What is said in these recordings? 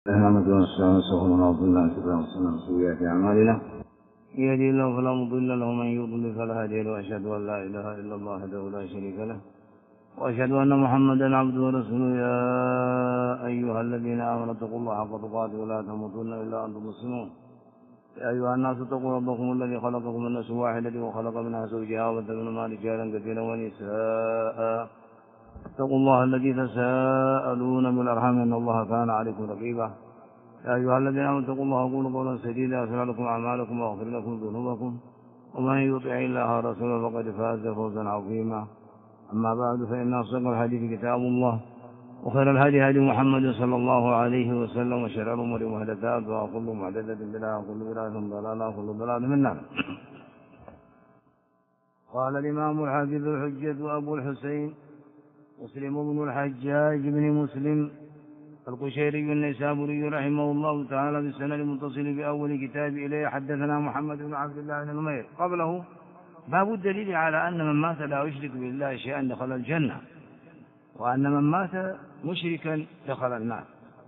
محمد ونستعين سهل عبد الله كبير وسلم سيئات أعمالنا يهدي الله فلا مضل له ومن يضلل فلا هادي له وأشهد أن لا إله إلا الله وحده لا شريك له وأشهد أن محمدا عبده ورسوله يا أيها الذين آمنوا اتقوا الله حق تقاته ولا تموتن إلا وأنتم مسلمون يا أيها الناس اتقوا ربكم الذي خلقكم من نفس واحدة وخلق منها زوجها وبث منهما رجالا كثيرا ونساء اتقوا الله الذي تساءلون بالأرحام إن الله كان عليكم رقيبا يا أيها الذين آمنوا اتقوا الله وقولوا قولا سديدا يغفر لكم أعمالكم ويغفر لكم ذنوبكم ومن يطع الله ورسوله فقد فاز فوزا عظيما أما بعد فإن أصدق الحديث كتاب الله وخير الهدي هدي محمد صلى الله عليه وسلم وشر الأمور محدثاتها وكل محدثة بدعة وكل بدعة ضلالة وكل ضلالة من النار. قال الإمام الحافظ الحجة أبو الحسين مسلم بن الحجاج بن مسلم القشيري النيسابوري رحمه الله تعالى بالسند المتصل بأول كتاب إليه حدثنا محمد بن عبد الله بن نمير قبله باب الدليل على أن من مات لا يشرك بالله شيئا دخل الجنة وأن من مات مشركا دخل النار.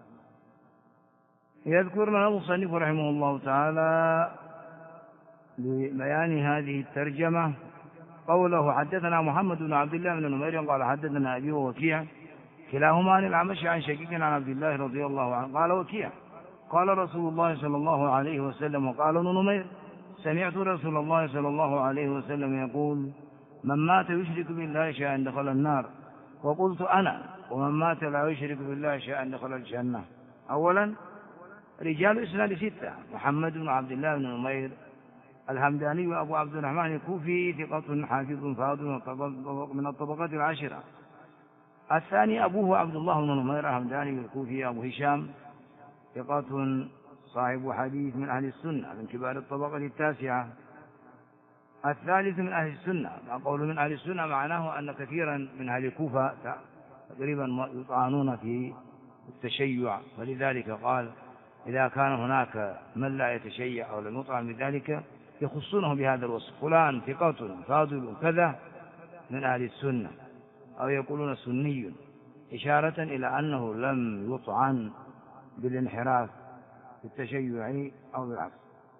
يذكر لنا المصنف رحمه الله تعالى لبيان هذه الترجمة قوله حدثنا محمد بن عبد الله بن نمير قال حدثنا أبي ووكيع كلاهما عن الأعمش عن شقيق عن عبد الله رضي الله عنه قال وكيع قال رسول الله صلى الله عليه وسلم وقال ابن نمير سمعت رسول الله صلى الله عليه وسلم يقول من مات يشرك بالله شيئا دخل النار وقلت أنا ومن مات لا يشرك بالله شيئا دخل الجنة. أولا رجال إسناد ستة محمد بن عبد الله بن نمير الهمداني وأبو عبد الرحمن الكوفي ثقة حافظ فاضل من الطبقات العاشرة. الثاني أبوه عبد الله بن نمير الهمداني الكوفي أبو هشام ثقة صاحب حديث من أهل السنة من كبار الطبقة التاسعة. الثالث من أهل السنة قول من أهل السنة معناه أن كثيرا من أهل الكوفة تقريبا يطعنون في التشيع فلذلك قال إذا كان هناك من لا يتشيع أو لم يطعن بذلك يخصونه بهذا الوصف فلان ثقة فاضل كذا من أهل السنة أو يقولون سني إشارة إلى أنه لم يطعن بالانحراف في التشيع أو بالعكس.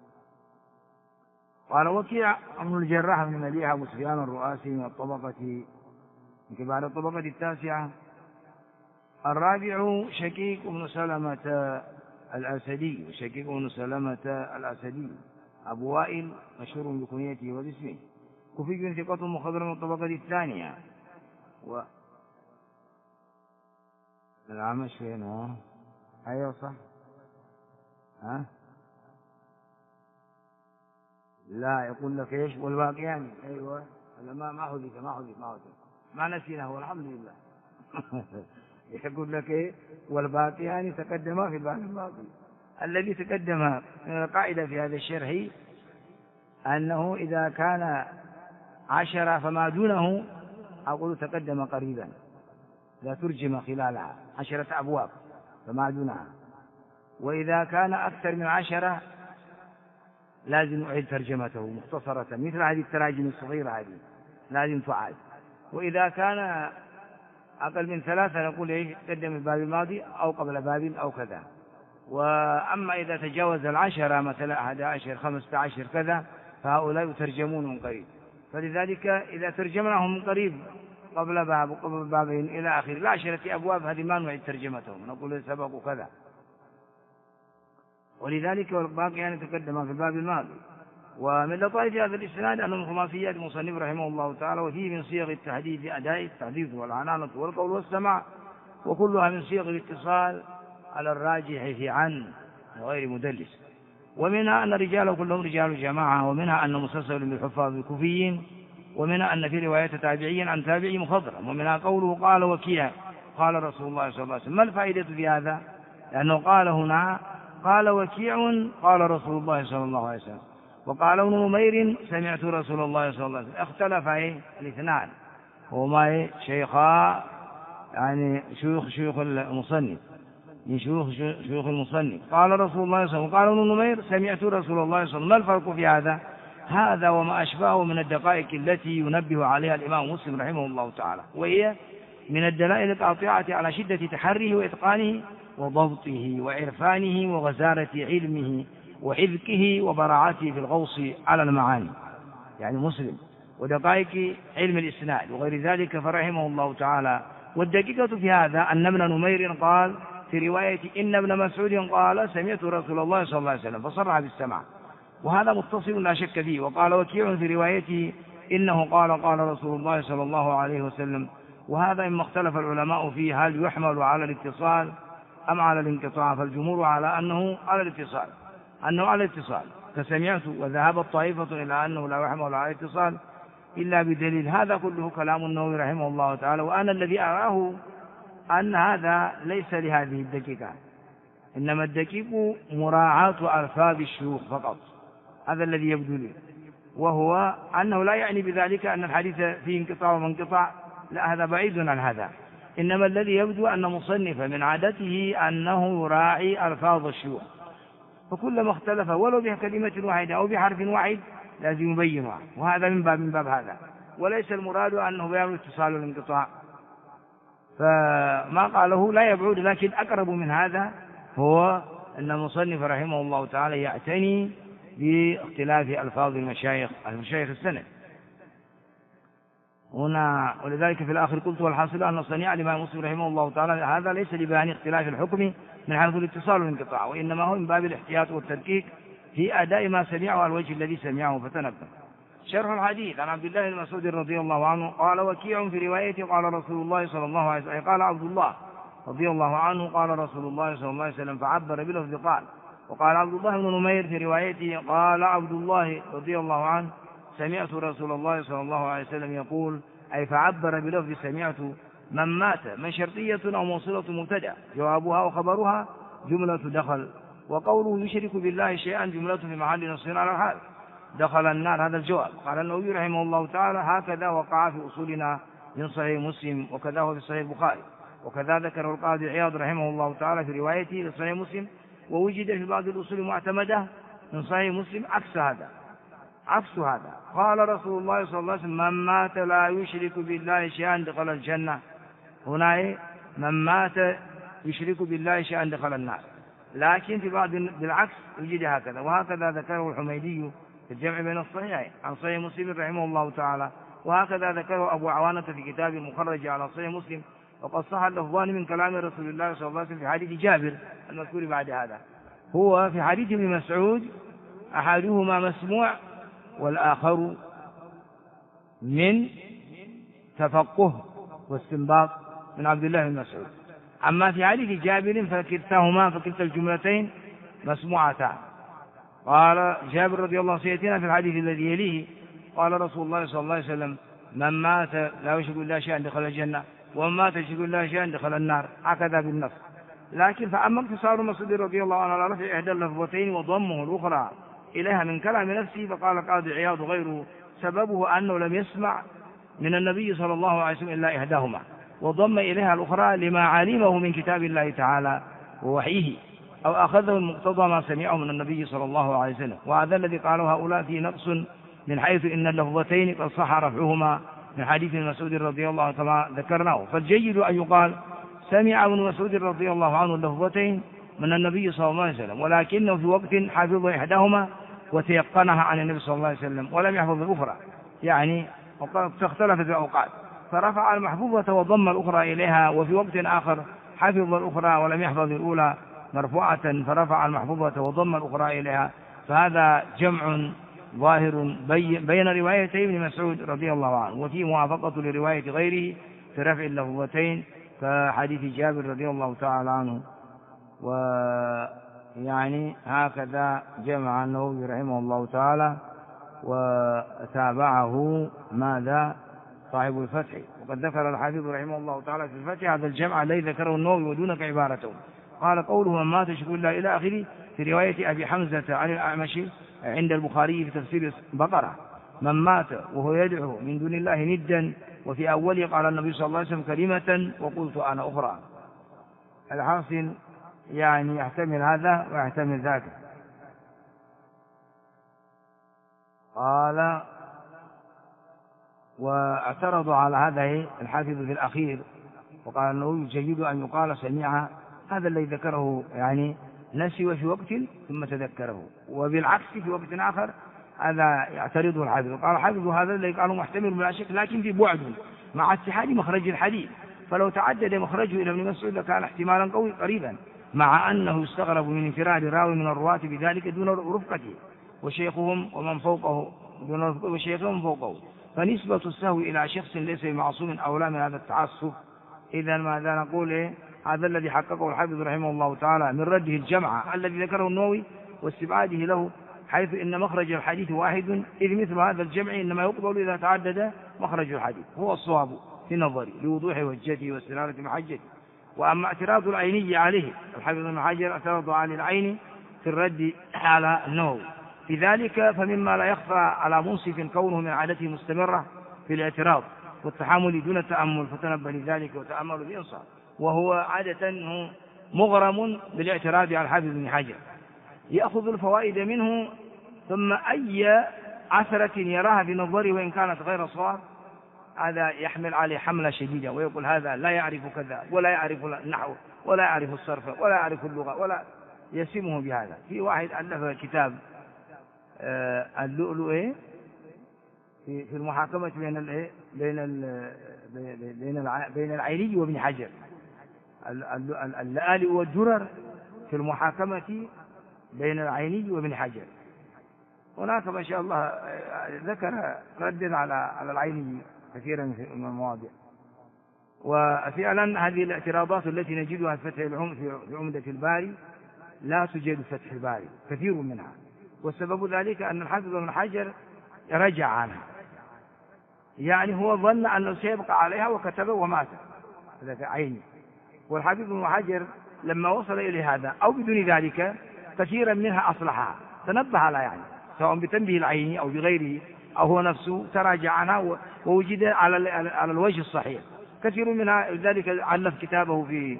قال وكيع ابن الجراح بن مليح أبو سفيان الرؤاسي من كبار الطبقة التاسعة. الرابع شقيق بن سلمة الأسدي شقيق بن سلمة الأسدي أبو وائل مشهور بكنيته وباسمه كوفي ثقة مخضرم من الطبقة الثانية. الأعمش فين أيوة صح لا يقول لك ايش والباقي يعني ايوه ما حذف ما نسيناه والحمد لله يقول لك ايه والباقي يعني تقدم في الباب الماضي. الذي تقدم من القاعدة في هذا الشرح أنه إذا كان 10 فما دونه أقول تقدم قريبا لا ترجم خلالها 10 أبواب فما دونها. وإذا كان أكثر من 10 لازم أعيد ترجمته مختصرة مثل هذه التراجم الصغيرة هذه لازم تعاد. وإذا كان أقل من 3 نقول إيش قدم الباب الماضي أو قبل باب أو كذا. وأما إذا تجاوز 10 مثلا 11 15 كذا فهؤلاء يترجمون من قريب. فلذلك إذا ترجمناهم من قريب قبل باب وقبل بابين إلى آخر 10 أبواب هذه ما نعيد ترجمتهم نقول سبق كذا. ولذلك والباقي يعني تقدم في الباب الماضي. ومن لطائف هذا الإسناد أن الخماسيات المصنف رحمه الله تعالى وفيه من صيغ التحديث أداء التحديث والعنانة والقول والسماع وكلها من صيغ الاتصال على الراجح في عن غير مدلس. ومنها أن رجاله كلهم رجال جماعة ومنها أن مسلسل بالحفاظ الكوفيين ومنها أن في رواية تابعي عن تابعي مخضرم ومنها قوله قال وكيع قال رسول الله صلى الله عليه وسلم. ما الفائدة في هذا؟ لأنه قال هنا قال وكيع قال رسول الله صلى الله عليه وسلم وقال ابن نمير سمعت رسول الله صلى الله عليه وسلم. اختلف الاثنان هما شيخا يعني شيوخ المصنف من شيوخ المصنف. قال رسول الله صلى الله عليه وسلم وقال ابن نمير سمعت رسول الله صلى الله عليه وسلم. ما الفرق في هذا وما أشبهه من الدقائق التي ينبه عليها الإمام مسلم رحمه الله تعالى وهي من الدلائل القاطعة على شدة تحريه وإتقانه وضبطه وعرفانه وغزارة علمه وحذقه وبراعته في الغوص على المعاني، يعني مسلم، ودقائق علم الإسناد وغير ذلك فرحمه الله تعالى. والدقيقة في هذا أن ابن نمير قال في رواية إن ابن مسعود قال سمعت رسول الله صلى الله عليه وسلم فصرح بالسمع، وهذا متصل لا شك فيه. وقال وكيع في روايته إنه قال قال رسول الله صلى الله عليه وسلم. وهذا مما اختلف العلماء فيه هل يحمل على الاتصال أم على الانقطاع، فالجمهور على أنه على الاتصال، أنه على الاتصال فسمعت، وذهبت طائفة إلى أنه لا يحمل على الاتصال إلا بدليل. هذا كله كلام النووي رحمه الله تعالى، وأنا الذي أراه أن هذا ليس لهذه الدقيقة، إنما الدقيق مراعاة ألفاظ الشيوخ فقط، هذا الذي يبدو لي، وهو أنه لا يعني بذلك أن الحديث فيه انقطاع ومنقطع، لا، هذا بعيد عن هذا، إنما الذي يبدو أن مصنفا من عادته أنه يراعي ألفاظ الشيوخ، فكلما اختلف ولو بكلمة واحدة أو بحرف واحد لازم يبينها، وهذا من باب هذا، وليس المراد أنه بيان اتصال الانقطاع. فما قاله لا يبعد، لكن أقرب من هذا هو أن المصنف رحمه الله تعالى يعتني باختلاف ألفاظ المشايخ السند هنا. ولذلك في الآخر قلت والحاصل أن صنيع الإمام مسلم رحمه الله تعالى هذا ليس لبيان اختلاف الحكم من حيث الاتصال والانقطاع، وإنما هو من باب الاحتياط والتدقيق في أداء ما سمعه على الوجه الذي سمعه فتنبه. شرح الحديث عن عبد الله بن مسعود رضي الله عنه قال وكيع في روايته قال رسول الله صلى الله عليه وسلم، قال عبد الله رضي الله عنه قال رسول الله صلى الله عليه وسلم فعبر بلفظ قال. وقال عبد الله بن نمير في روايته قال عبد الله رضي الله عنه سمعت رسول الله صلى الله عليه وسلم يقول، أي فعبر بلفظ سمعت. من مات من شرطية أو موصلة مبتدأ جوابها وخبرها جملة دخل، وقوله يشرك بالله شيئا جملة في محل نصب على الحال دخل النار، هذا الجواب. قال النووي رحمه الله تعالى هكذا وقع في أصولنا من صحيح مسلم، وكذا هو في صحيح البخاري، وكذا ذكر القاضي عياض رحمه الله تعالى في روايته لصحيح مسلم. ووجد في بعض الأصول المعتمدة من صحيح مسلم عكس هذا. قال رسول الله صلى الله عليه وسلم من مات لا يشرك بالله شيئا دخل الجنة، هنا من مات يشرك بالله شيئا دخل النار، لكن في بعض بالعكس يجد هكذا. وهكذا ذكره الحميدي في الجمع بين الصحيحين عن صحيح مسلم رحمه الله تعالى، وهكذا ذكره أبو عوانة في كتاب المخرج على صحيح مسلم. وقد صح اللفظان من كلام رسول الله صلى الله عليه وسلم في حديث جابر المذكور بعد هذا. هو في حديث ابن مسعود أحدهما مسموع والآخر من تفقه واستنباط من عبد الله بن مسعود. أما في حديث جابر فكلتا الجملتين مسموعتان. قال جابر رضي الله عنه سيأتينا في الحديث الذي يليه قال رسول الله صلى الله عليه وسلم من مات لا يشرك بالله شيئا دخل الجنة، ومن مات يشرك بالله شيئا دخل النار، هكذا بالنص. لكن فأما اقتصار مسعود رضي الله عنه على رفع إحدى اللفظتين وضمه الأخرى إليها من كلام نفسه، فقال القاضي عياض غيره سببه أنه لم يسمع من النبي صلى الله عليه وسلم إلا إحداهما، وضم إليها الأخرى لما علمه من كتاب الله تعالى ووحيه، أو أخذه المقتضى ما سمعه من النبي صلى الله عليه وسلم. وهذا الذي قاله هؤلاء فيه نقص من حيث إن اللفظتين قد صح رفعهما من حديث مسعود رضي الله عنه كما ذكرناه. فالجيد أن يقال سمع ابن مسعود رضي الله عنه اللفظتين من النبي صلى الله عليه وسلم، ولكنه في وقت حفظ إحداهما وتيقنها عن النبي صلى الله عليه وسلم ولم يحفظ الأخرى، يعني اختلفت الأوقات، فرفع المحفوظة وضم الأخرى إليها، وفي وقت آخر حفظ الأخرى ولم يحفظ الأولى مرفوعة فرفع المحفوظة وضم الأخرى إليها. فهذا جمع ظاهر بين روايتي ابن مسعود رضي الله عنه، وفي موافقة لرواية غيره في رفع اللفظتين كحديث جابر رضي الله تعالى عنه. ويعني هكذا جمع النووي رحمه الله تعالى، وتابعه ماذا صاحب الفتح. وقد ذكر الحافظ رحمه الله تعالى في الفتح هذا الجمع الذي ذكره النووي ودونك عبارته. قال قوله من مات يشرك بالله إلى آخره في رواية أبي حمزة عن الأعمش عند البخاري في تفسير بقرة من مات وهو يدعو من دون الله ندا، وفي أوله قال النبي صلى الله عليه وسلم كلمة وقلت أنا أخرى. الحاصل يعني يحتمل هذا ويحتمل ذاك. قال واعترضوا على هذا الحافظ في الأخير، وقال أنه يجيد أن يقال سميع، هذا الذي ذكره يعني نسي في وقت ثم تذكره، وبالعكس في وقت آخر هذا يعترضه الحافظ. قال الحافظ هذا الذي قالوا محتمل بلا شك، لكن في بعد مع اتحاد مخرج الحديث، فلو تعدد مخرجه إلى ابن مسعود لكان احتمالا قوي قريبا، مع أنه يستغرب من انفراد راوي من الرواة بذلك دون رفقته وشيخهم ومن فوقه وشيخهم فوقه، فنسبة السهو إلى شخص ليس بمعصوم أولى من هذا التعصب. إذا ماذا نقول؟ هذا الذي حققه الحافظ رحمه الله تعالى من رده الجمع الذي ذكره النووي واستبعاده له، حيث إن مخرج الحديث واحد، إذ مثل هذا الجمع إنما يقبل إذا تعدد مخرج الحديث، هو الصواب في نظري لوضوح وجهته واستنارة محجته. وأما اعتراض العيني عليه، الحافظ ابن حجر اعترض على العين في الرد على النووي في ذلك، فمما لا يخفى على منصف كونه من عادته مستمرة في الاعتراض والتحامل دون التأمل، فتنبه لذلك وتأمل بإنصاف، وهو عادة مغرم بالاعتراض على الحافظ ابن حجر، يأخذ الفوائد منه ثم أي عثرة يراها في نظره وإن كانت غير صواب هذا يحمل عليه حملة شديدة، ويقول هذا لا يعرف كذا ولا يعرف النحو ولا يعرف الصرف ولا يعرف اللغة ولا يسمه بهذا. في واحد ألف كتاب اللؤلؤ في المحاكمة بين العيني وابن حجر، اللآلئ والدرر في المحاكمة بين العيني وابن حجر. هناك ما شاء الله ذكر ردا على العيني كثيرا من المواضع. وفعلا هذه الاعتراضات التي نجدها في في عمدة الباري لا توجد في فتح الباري كثير منها، والسبب ذلك أن الحافظ ابن حجر رجع عنها، يعني هو ظن أنه سيبقى عليها وكتب ومات هذا عيني. والحافظ ابن حجر لما وصل إلى هذا أو بدون ذلك كثيرا منها أصلحها، تنبه لها يعني سواء بتنبيه العيني أو بغيره أو هو نفسه تراجع عنها ووجد على الوجه الصحيح كثير منها. لذلك علف كتابه في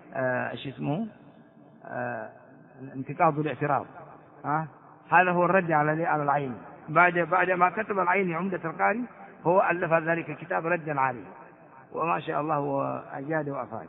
انتقاض الاعتراض، هذا هو الرد على العيني. بعد ما كتب العيني عمدة القاري هو ألف ذلك الكتاب ردا عليه، وما شاء الله هو أجاد وأفاد.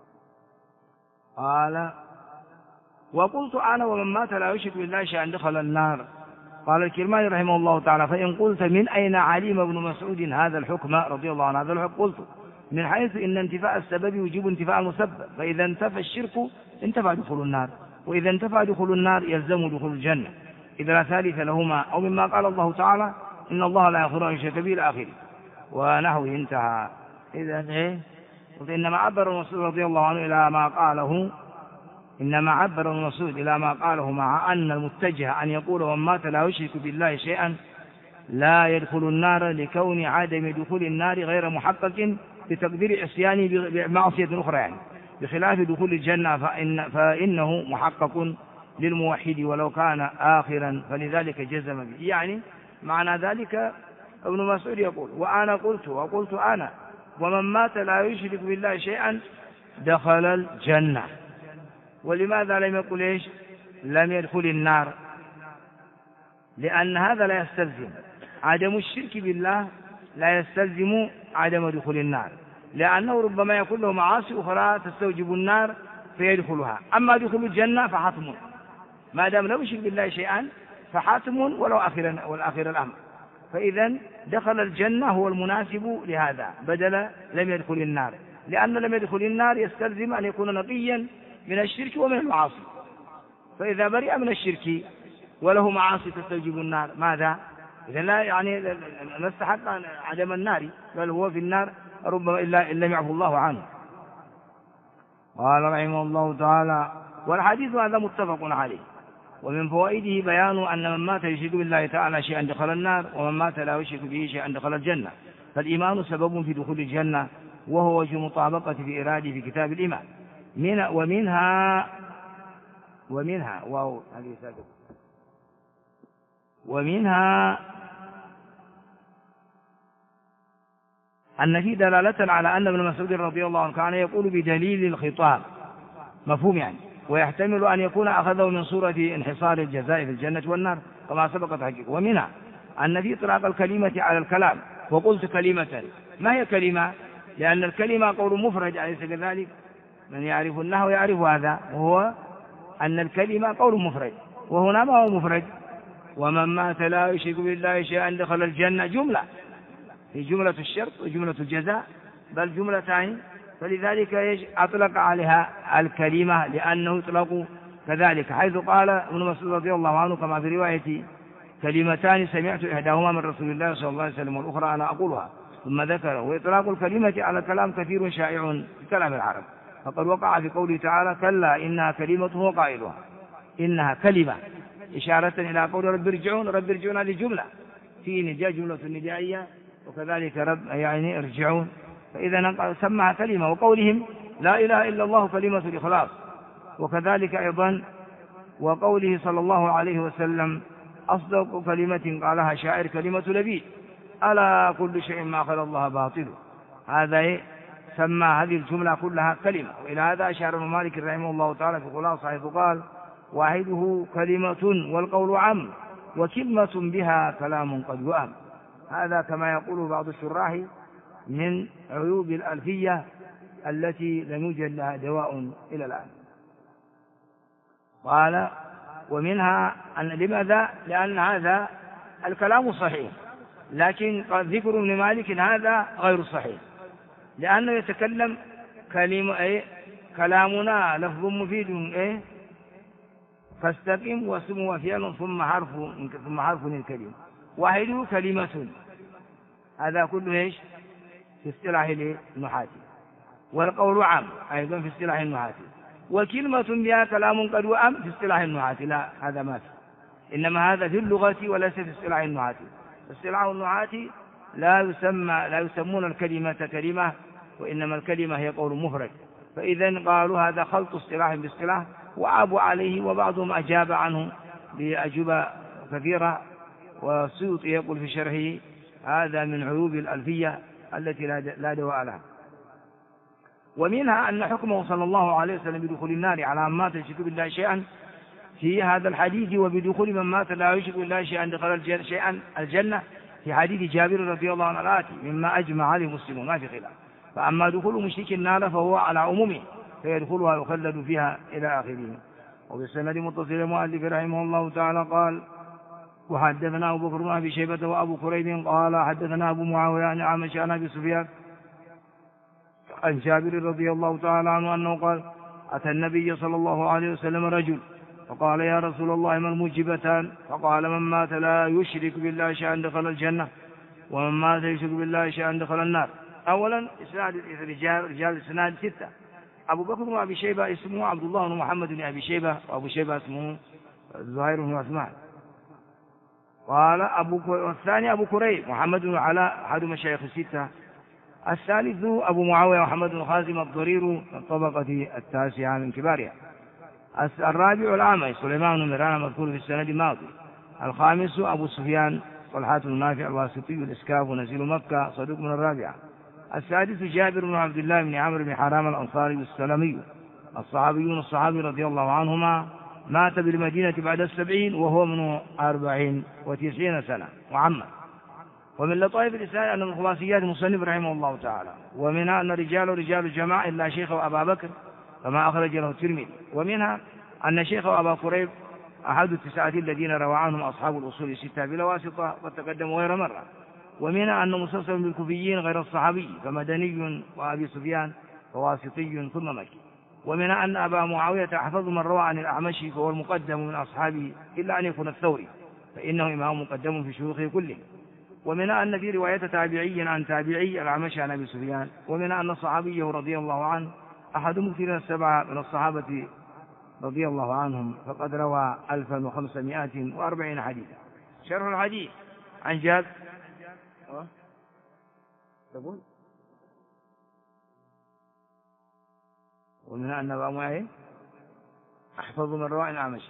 قال وقلت أنا ومن مات لا يشرك بالله شيئا دخل النار. قال الكرماني رحمه الله تعالى فإن قلت من أين علم ابن مسعود هذا الحكم رضي الله عنه هذا الحكم؟ قلت من حيث إن انتفاء السبب يجيب انتفاء المسبب، فإذا انتفى الشرك انتفى دخول النار، وإذا انتفى دخول النار يلزم دخول الجنة إذا لا ثالث لهما، أو مما قال الله تعالى إن الله لا يغفر أن يشرك به إلى آخره ونحوه انتهى. إذا إنما عبر المسعود رضي الله عنه إلى ما قاله، إنما عبر المسعود إلى ما قاله مع أن المتجه أن يقول ومن مات لا يشرك بالله شيئا لا يدخل النار لكون عدم دخول النار غير محقق بتقدير عصيانه بمعصية أخرى، يعني بخلاف دخول الجنة فإنه محقق للموحد ولو كان آخرا، فلذلك جزم به. يعني معنى ذلك ابن مسعود يقول وأنا قلت وقلت أنا ومن مات لا يشرك بالله شيئا دخل الجنة. ولماذا لم يقل إيش لم يدخل النار؟ لأن هذا لا يستلزم عدم الشرك بالله، لا يستلزم عدم دخول النار، لأنه ربما يكون له معاصي أخرى تستوجب النار فيدخلها. أما دخول الجنة فحتم، ما دام لم يشرك بالله شيئا فحتم ولو والآخر الأمر. فإذا دخل الجنة هو المناسب لهذا بدل لم يدخل النار، لأن لم يدخل النار يستلزم أن يكون نقيا من الشرك ومن المعاصي، فإذا برئ من الشرك وله معاصي تستوجب النار ماذا؟ إذا لا يعني نستحق عدم النار، بل هو في النار ربما إلا لم يعفو الله عنه. قال رحمه الله تعالى والحديث هذا متفق عليه. ومن فوائده بيان أن من مات يشرك بالله تعالى شيئا دخل النار، ومن مات لا يشرك به شيئا دخل الجنة، فالإيمان سبب في دخول الجنة، وهو وجه مطابقة في إراده في كتاب الإيمان. ومنها أن في دلالة على أن ابن مسعود رضي الله عنه كان يقول بدليل الخطاب مفهوم يعني، ويحتمل أن يكون أخذه من صورة انحصار الجزاء في الجنة والنار كما سبق تحقيقه. ومنها أن في إطلاق الكلمة على الكلام، وقلت كلمة، ما هي كلمة؟ لأن الكلمة قول مفرد أليس كذلك؟ من يعرف النحو يعرف هذا، وهو أن الكلمة قول مفرد، وهنا ما هو مفرد. ومن مات لا يشرك بالله شيئا دخل الجنة، جملة، في جملة الشرط وجملة الجزاء، بل جملتان، فلذلك أطلق عليها الكلمة لأنه يطلق كذلك، حيث قال ابن مسعود رضي الله عنه كما في رواية: كلمتان سمعت إحداهما من رسول الله صلى الله عليه وسلم والأخرى أنا أقولها، ثم ذكر. وإطلاق الكلمة على الكلام كثير شائع في كلام العرب، فقد وقع في قوله تعالى: كلا إنها كلمة هو قائلها، إنها كلمة، إشارة إلى قول رب ارجعون. رب ارجعون هذه جملة، في نداء جملة ندائية، وكذلك رب يعني ارجعون، فإذا سمها كلمة. وقولهم لا إله إلا الله كلمة الإخلاص، وكذلك أيضا وقوله صلى الله عليه وسلم: أصدق كلمة قالها شاعر كلمة لبيد، ألا كل شيء ما خلا الله باطل. هذا سمى هذه الجملة كلها كلمة. وإلى هذا أشار ابن مالك رحمه الله تعالى في خلاصة، حيث قال: واحده كلمة والقول عم، وكلمة بها كلام قد وهم. هذا كما يقول بعض الشراح من عيوب الألفية التي لم يوجد لها دواء إلى الآن. قال: ومنها أن لماذا؟ لأن هذا الكلام صحيح، لكن قد ذكر ابن مالك هذا غير صحيح، لأنه يتكلم كلامنا لفظ مفيد فاستقم واسم وفعل ثم حرف الكلمة، واحده كلمة، هذا كله في اصطلاح النحاة. والقول عام أيضا في اصطلاح النحاة. وكلمة بها كلام قد وأم في اصطلاح النحاة، لا، هذا ما في، إنما هذا في اللغة وليس في اصطلاح النحاة. اصطلاح النحاة لا يسمون الكلمة كلمة، وإنما الكلمة هي قول مفرد، فإذا قالوا هذا خلط اصطلاح باصطلاح، وعابوا عليه، وبعضهم أجاب عنه بأجوبة كثيرة. والسيوطي يقول في شرحه: هذا من عيوب الألفية التي لا دواء لها. ومنها أن حكمه صلى الله عليه وسلم بدخول النار على من مات يشرك بالله شيئا في هذا الحديث، وبدخول من مات لا يشرك بالله شيئا دخل الجنة في حديث جابر رضي الله عنه الآتي، مما أجمع عليه المسلمون ما في خلاف. فأما دخول مشرك النار فهو على عمومه، فيدخلها يخلد فيها إلى آخره. وبالسند متصل المؤلف رحمه الله تعالى قال: وحدثنا أبو بكر بن أبي شيبة وأبو كريب قال حدثنا أبو معاوية عن أعمش عن أبي سفيان عن جابر رضي الله تعالى عنه أنه قال: أتى النبي صلى الله عليه وسلم رجل فقال: يا رسول الله ما الموجبتان؟ فقال: من مات لا يشرك بالله شيئا دخل الجنة، ومن مات يشرك بالله شيئا دخل النار. أولا إسناد رجال الإسناد 6. أبو بكر بن أبي شيبة اسمه عبد الله بن محمد بن أبي شيبة، وأبو شيبة اسمه زهير بن عثمان. قال والثاني أبو كريب محمد بن علاء أحد مشايخ 6. الثالث أبو معاوية محمد بن خازم الضرير من الطبقة 9 من كبارها. الرابع الأعمش سليمان بن مهران مذكور في السند الماضي. الخامس أبو سفيان طلحة بن نافع الواسطي الإسكاف ونزيل مكة صدوق من الرابعة. السادس جابر بن عبد الله بن عمرو بن حرام الأنصاري السلمي الصحابي رضي الله عنهما، مات بالمدينة بعد 70 وهو من 94 سنة وعمه. ومن لطائف الإسلام أن الخلاصيات المصنف رحمه الله تعالى، ومنها أن رجال الجماعة إلا شيخه أبا بكر كما أخرج له الترمذي. ومنها أن شيخه أبا كريب أحد 9 الذين روى عنهم أصحاب الأصول 6 بلا واسطة، قد تقدموا غير مرة. ومنها أنه مسلسل بالكوفيين غير الصحابي، فمدني وأبي سفيان وواسطي ثم مكي. ومنها أن أبا معاوية أحفظ من روى عن الأعمش، فهو المقدم من أصحابه إلا أن يكون الثوري، فإنه إمام مقدم في شيوخه كله. ومنها أن في رواية تابعي عن تابعي الأعمش عن أبي سفيان. ومنها أن صحابيه رضي الله عنه أحد مكثر 7 من الصحابة رضي الله عنهم، فقد روى 1540 حديثا. شرح الحديث عن جابر تقول: ومنها أن أبا معاوية أحفظ من روى عن الأعمش.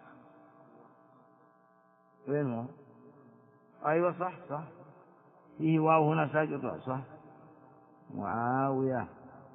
وين هو؟ أيوة صح فيه واو هنا ساقط، صح، معاوية.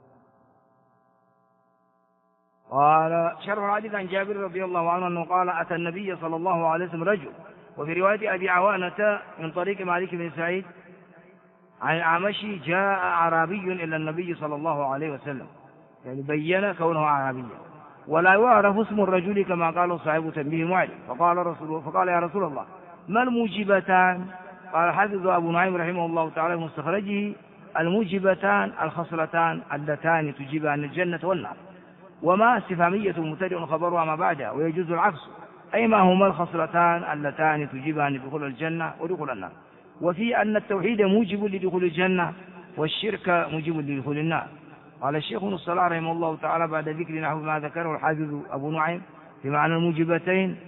قال: شرح الحديث عن جابر رضي الله عنه أنه قال: أتى النبي صلى الله عليه وسلم رجل. وفي رواية أبي عوانة من طريق مالك بن سعيد عن الأعمش: جاء أعرابي إلى النبي صلى الله عليه وسلم يعني بين كونه أعرابيا. ولا يعرف اسم الرجل كما قال صاحب تنبيه معلم. فقال يا رسول الله ما الموجبتان؟ قال حافظ أبو نعيم رحمه الله تعالى في مستخرجه الموجبتان الخصلتان اللتان تجيبان الجنة والنار. وما استفهامية مبتدئ خبرها ما بعدها، ويجوز العكس، أي ما هما الخصلتان اللتان تجيبان دخول الجنة ودخول النار. وفي أن التوحيد موجب لدخول الجنة والشرك موجب لدخول النار. قال الشيخ ابن الصلاح رحمه الله تعالى بعد ذكر نحو ما ذكره الحافظ أبو نعيم في معنى الموجبتين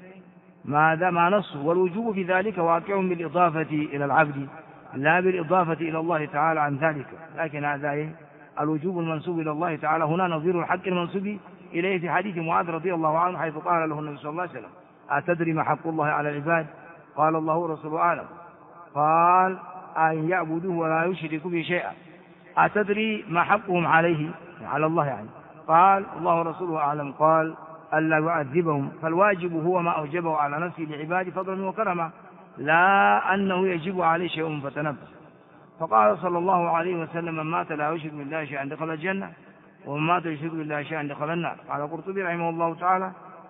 ما نص، والوجوب في ذلك واقع بالإضافة إلى العبد لا بالإضافة إلى الله تعالى عن ذلك، لكن هذا الوجوب المنسوب إلى الله تعالى هنا نظير الحق المنسوب إليه في حديث معاذ رضي الله عنه حيث قال له النبي صلى الله عليه وسلم أتدري ما حق الله على العباد؟ قال الله ورسوله أعلم. قال أن يعبدوه ولا يشركوا به شيئا. أتدري ما حقهم عليه على الله يعني؟ قال الله ورسوله أعلم. قال ألا يعذبهم. فالواجب هو ما أوجبه على نفسه لعباده فضلا وكرما، لا أنه يجب عليه شيء فتنبه. فقال صلى الله عليه وسلم من مات لا يشرك بالله شيئا دخل الجنة، ومن مات يشرك بالله شيئا دخل النار. قال القرطبي رحمه الله تعالى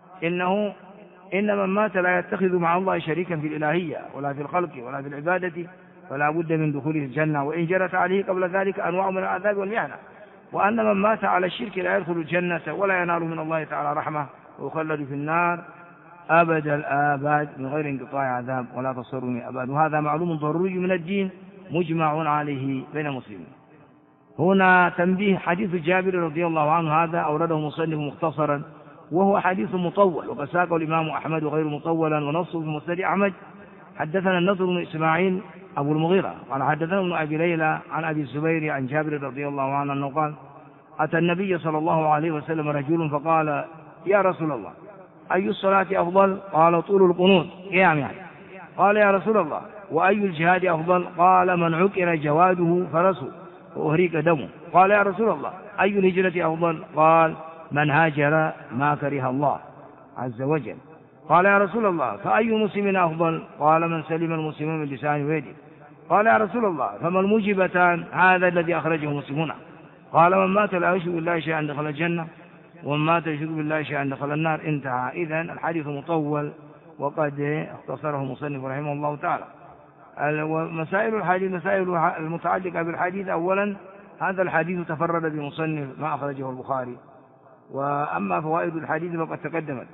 إن من مات لا يتخذ مع الله شريكا في الإلهية ولا في الخلق ولا في العبادة فلا بد من دخوله الجنة، وإن جرت عليه قبل ذلك أنواع من العذاب والمحنة. وأن من مات على الشرك لا يدخل الجنة ولا ينال من الله تعالى رحمة ويخلد في النار أبد الآباد من غير انقطاع عذاب ولا تصرم أباد. وهذا معلوم ضروري من الدين مجمع عليه بين المسلمين. هنا تنبيه حديث جابر رضي الله عنه، هذا أورده مصنف مختصرا وهو حديث مطول، وقد ساقه الإمام أحمد غير مطولا ونصه في مسند أحمد. حدثنا النضر بن إسماعيل أبو المغيرة قال حدثنا ابن أبي ليلى عن أبي الزبير عن جابر رضي الله عنه أنه قال أتى النبي صلى الله عليه وسلم رجل فقال يا رسول الله أي الصلاة أفضل؟ قال طول القنوت قيام يعني. قال يا رسول الله وأي الجهاد أفضل؟ قال من عكر جواده فرسه وأهريك دمه. قال يا رسول الله أي الهجرة أفضل؟ قال من هاجر ما كره الله عز وجل. قال يا رسول الله فأي مسلم أفضل؟ قال من سلم المسلمون من لسانه ويده. قال يا رسول الله فما الموجبتان؟ هذا الذي أخرجه مسلمون. قال من مات لا يشرك بالله شيئا دخل الجنة، ومن مات يشرك بالله شيئا دخل النار. انتهى. إذن الحديث مطول وقد اختصره مصنف رحمه الله تعالى. ومسائل الحديث مسائل المتعلقة بالحديث. أولا هذا الحديث تفرد بمصنف ما أخرجه البخاري، وأما فوائد الحديث فقد تقدمت.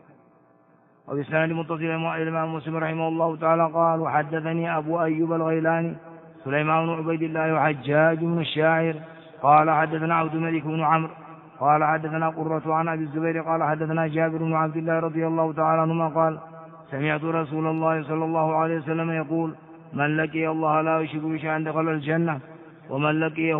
وبسند متصل الإمام مسلم رحمه الله تعالى قال وحدثني أبو أيوب الغيلاني سليمان بن عبيد الله وحجاج بن الشاعر قال حدثنا عبد الملك بن عمرو قال حدثنا قرة عن أبي الزبير قال حدثنا جابر بن عبد الله رضي الله تعالى عنهما قال سمعت رسول الله صلى الله عليه وسلم يقول من لقي الله لا يشرك بشيئا دخل الجنة، ومن لقيه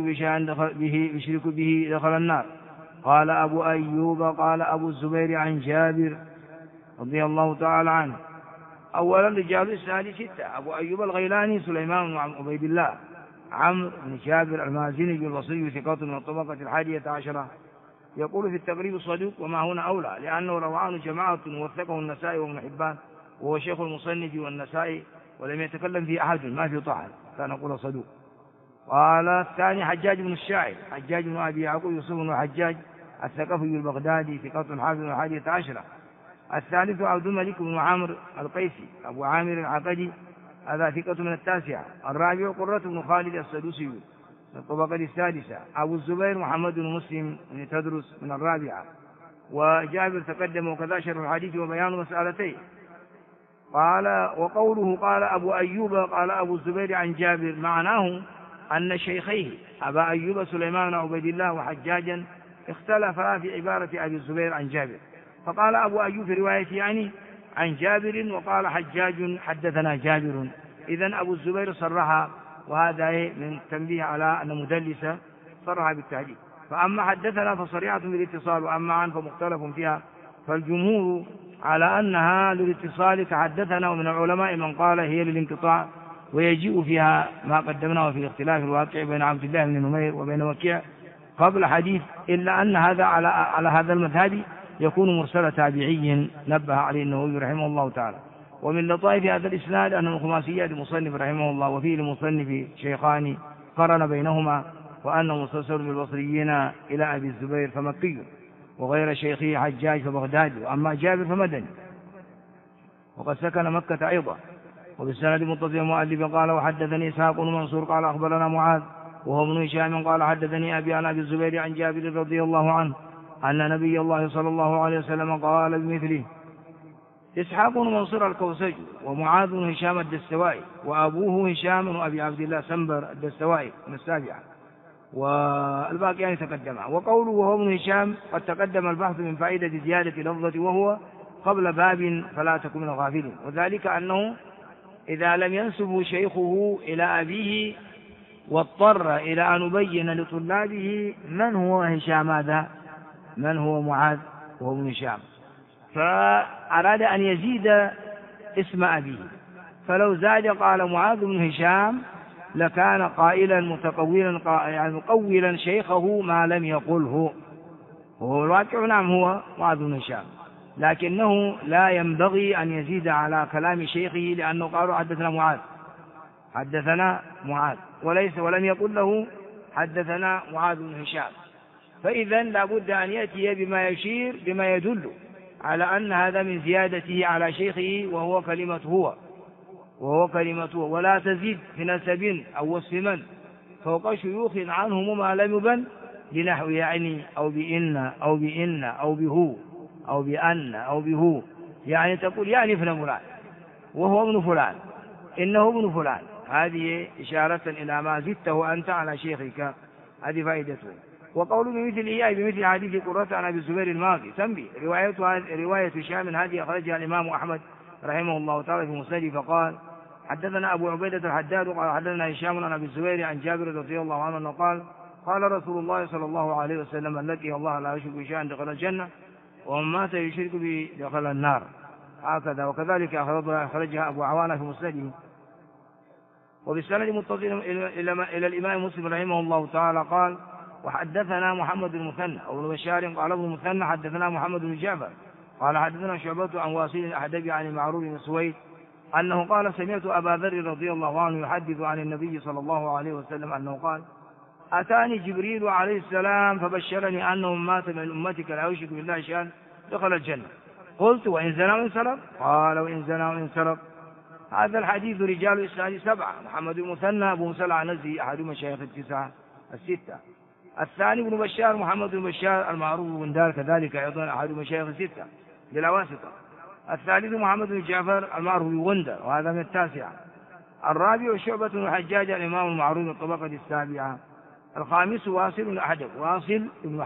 يشرك به دخل النار. قال أبو أيوب قال أبو الزبير عن جابر رضي الله تعالى عنه. أولا رجال الإسناد 6: أبو أيوب الغيلاني سليمان بن عبيد الله عمرو بن جابر المازني البصري ثقة من الطبقة 11. يقول في التقريب صدوق، وما هنا أولى لأنه روى عنه جماعة وثقه النسائي وابن حبان وهو شيخ المصنف والنسائي ولم يتكلم فيه أحد ما في طعن، فنقول صدوق. قال الثاني حجاج بن الشاعر حجاج بن أبي يعقوب يوسف بن حجاج الثقفي البغدادي ثقة حافظ 11. الثالث عبد الملك بن عمرو القيسي أبو عامر العقدي هذا ثقة من 9. الرابع قرة بن خالد السدوسي من الطبقة 6. أبو الزبير محمد بن مسلم بن تدرس من 4. وجابر تقدم وكذا شرح الحديث وبيان مسألتين. قال وقوله قال أبو أيوب قال أبو الزبير عن جابر معناه أن شيخيه أبا أيوب سليمان عبيد الله وحجاجا اختلفا في عبارة أبي الزبير عن جابر، فقال أبو أيوب في روايته يعني عن جابر، وقال حجاج حدثنا جابر. إذن أبو الزبير صرح، وهذا من تنبيه على أن مدلس صرح بالتحديث. فأما حدثنا فصريحة بالاتصال، وأما عن فمختلف فيها، فالجمهور على أنها للاتصال كحدثنا، ومن العلماء من قال هي للانقطاع، ويجيء فيها ما قدمناه في الاختلاف الواقع بين عبد الله بن نمير وبين وكيع قبل حديث، إلا أن هذا على هذا المذهب يكون مرسل تابعي نبه عليه النووي رحمه الله تعالى. ومن لطائف هذا الإسناد أن الخماسيات المصنف رحمه الله وفيه المصنف شيخان قرن بينهما، وأنه مسلسل بالبصريين إلى أبي الزبير فمكي، وغير شيخه حجاج فبغدادي، وأما جابر فمدني، وقد سكن مكة أيضا. وبالسند متصل المؤلف قال وحدثني إسحاق بن منصور قال أخبرنا معاذ وهو ابن هشام قال حدثني أبي عن أبي الزبير عن جابر رضي الله عنه أن نبي الله صلى الله عليه وسلم قال بمثله. إسحاق بن منصور الكوسج، ومعاذ بن هشام الدستوائي، وأبوه هشام وأبي عبد الله سنبر الدستوائي من السابعة، والباقيان تقدما. وقوله وهو ابن هشام قد تقدم البحث من فائدة زيادة لفظة وهو قبل باب فلا تكن من الغافلين، وذلك أنه إذا لم ينسب شيخه إلى أبيه واضطر إلى أن يبين لطلابه من هو هشام هذا، من هو معاذ وهو ابن هشام، فأراد أن يزيد اسم أبيه، فلو زاد قال معاذ بن هشام لكان قائلا متقولا يعني مقولا شيخه ما لم يقله، وهو الواقع نعم هو معاذ بن هشام، لكنه لا ينبغي أن يزيد على كلام شيخه، لأنه قالوا حدثنا معاذ ولم يقل له حدثنا معاذ بن هشام، فإذا لابد أن يأتي بما يشير بما يدل على أن هذا من زيادته على شيخه وهو كلمته ولا تزيد في نسب أو وصف من فوق شيوخ عنهم ما لم يبن لنحو يعني أو بإن أو بهو أو بأن أو بهو، يعني تقول يعني ابن فلان وهو ابن فلان إنه ابن فلان، هذه إشارة إلى ما زدته أنت على شيخك، هذه فائدته. وقول بمثل حديث قرة عن أبي الزبير الماضي تنبي رواية هشام هذه أخرجها الإمام أحمد رحمه الله تعالى في مسنده فقال حدثنا أبو عبيدة الحداد قال حدثنا هشام عن أبي الزبير عن جابر رضي الله عنه أنه قال رسول الله صلى الله عليه وسلم من لقي الله لا يشرك بشيئا دخل الجنة ومن مات يشرك به دخل النار، هكذا. وكذلك أخرجها أبو عوانة في مسنده. وبالسند متصل إلى الإمام مسلم رحمه الله تعالى قال وحدثنا محمد بن المثنى أو ابن بشار قال ابن المثنى حدثنا محمد بن جعفر قال حدثنا شعبة عن واصل الأحدبي عن المعروف بن سويد أنه قال سمعت أبا ذر رضي الله عنه يحدث عن النبي صلى الله عليه وسلم أنه قال أتاني جبريل عليه السلام فبشرني أنه مات من أمتك لا يشرك بالله شيئا دخل الجنة، قلت وإن زنى وإن سرق؟ قال وإن زنى وإن سرق. هذا الحديث رجال الإسناد 7 محمد بن المثنى أبو موسى العنزي أحد مشايخ الستة، الثاني ابن بشار محمد بن بشار المعروف بن دار كذلك أيضا أحد مشايخ 6 بلا واسطة، الثالث محمد بن جعفر المعروف بغندر وهذا من 9، الرابع شعبة بن الحجاج الإمام المعروف من الطبقة 7، الخامس واصل بن أحدب بن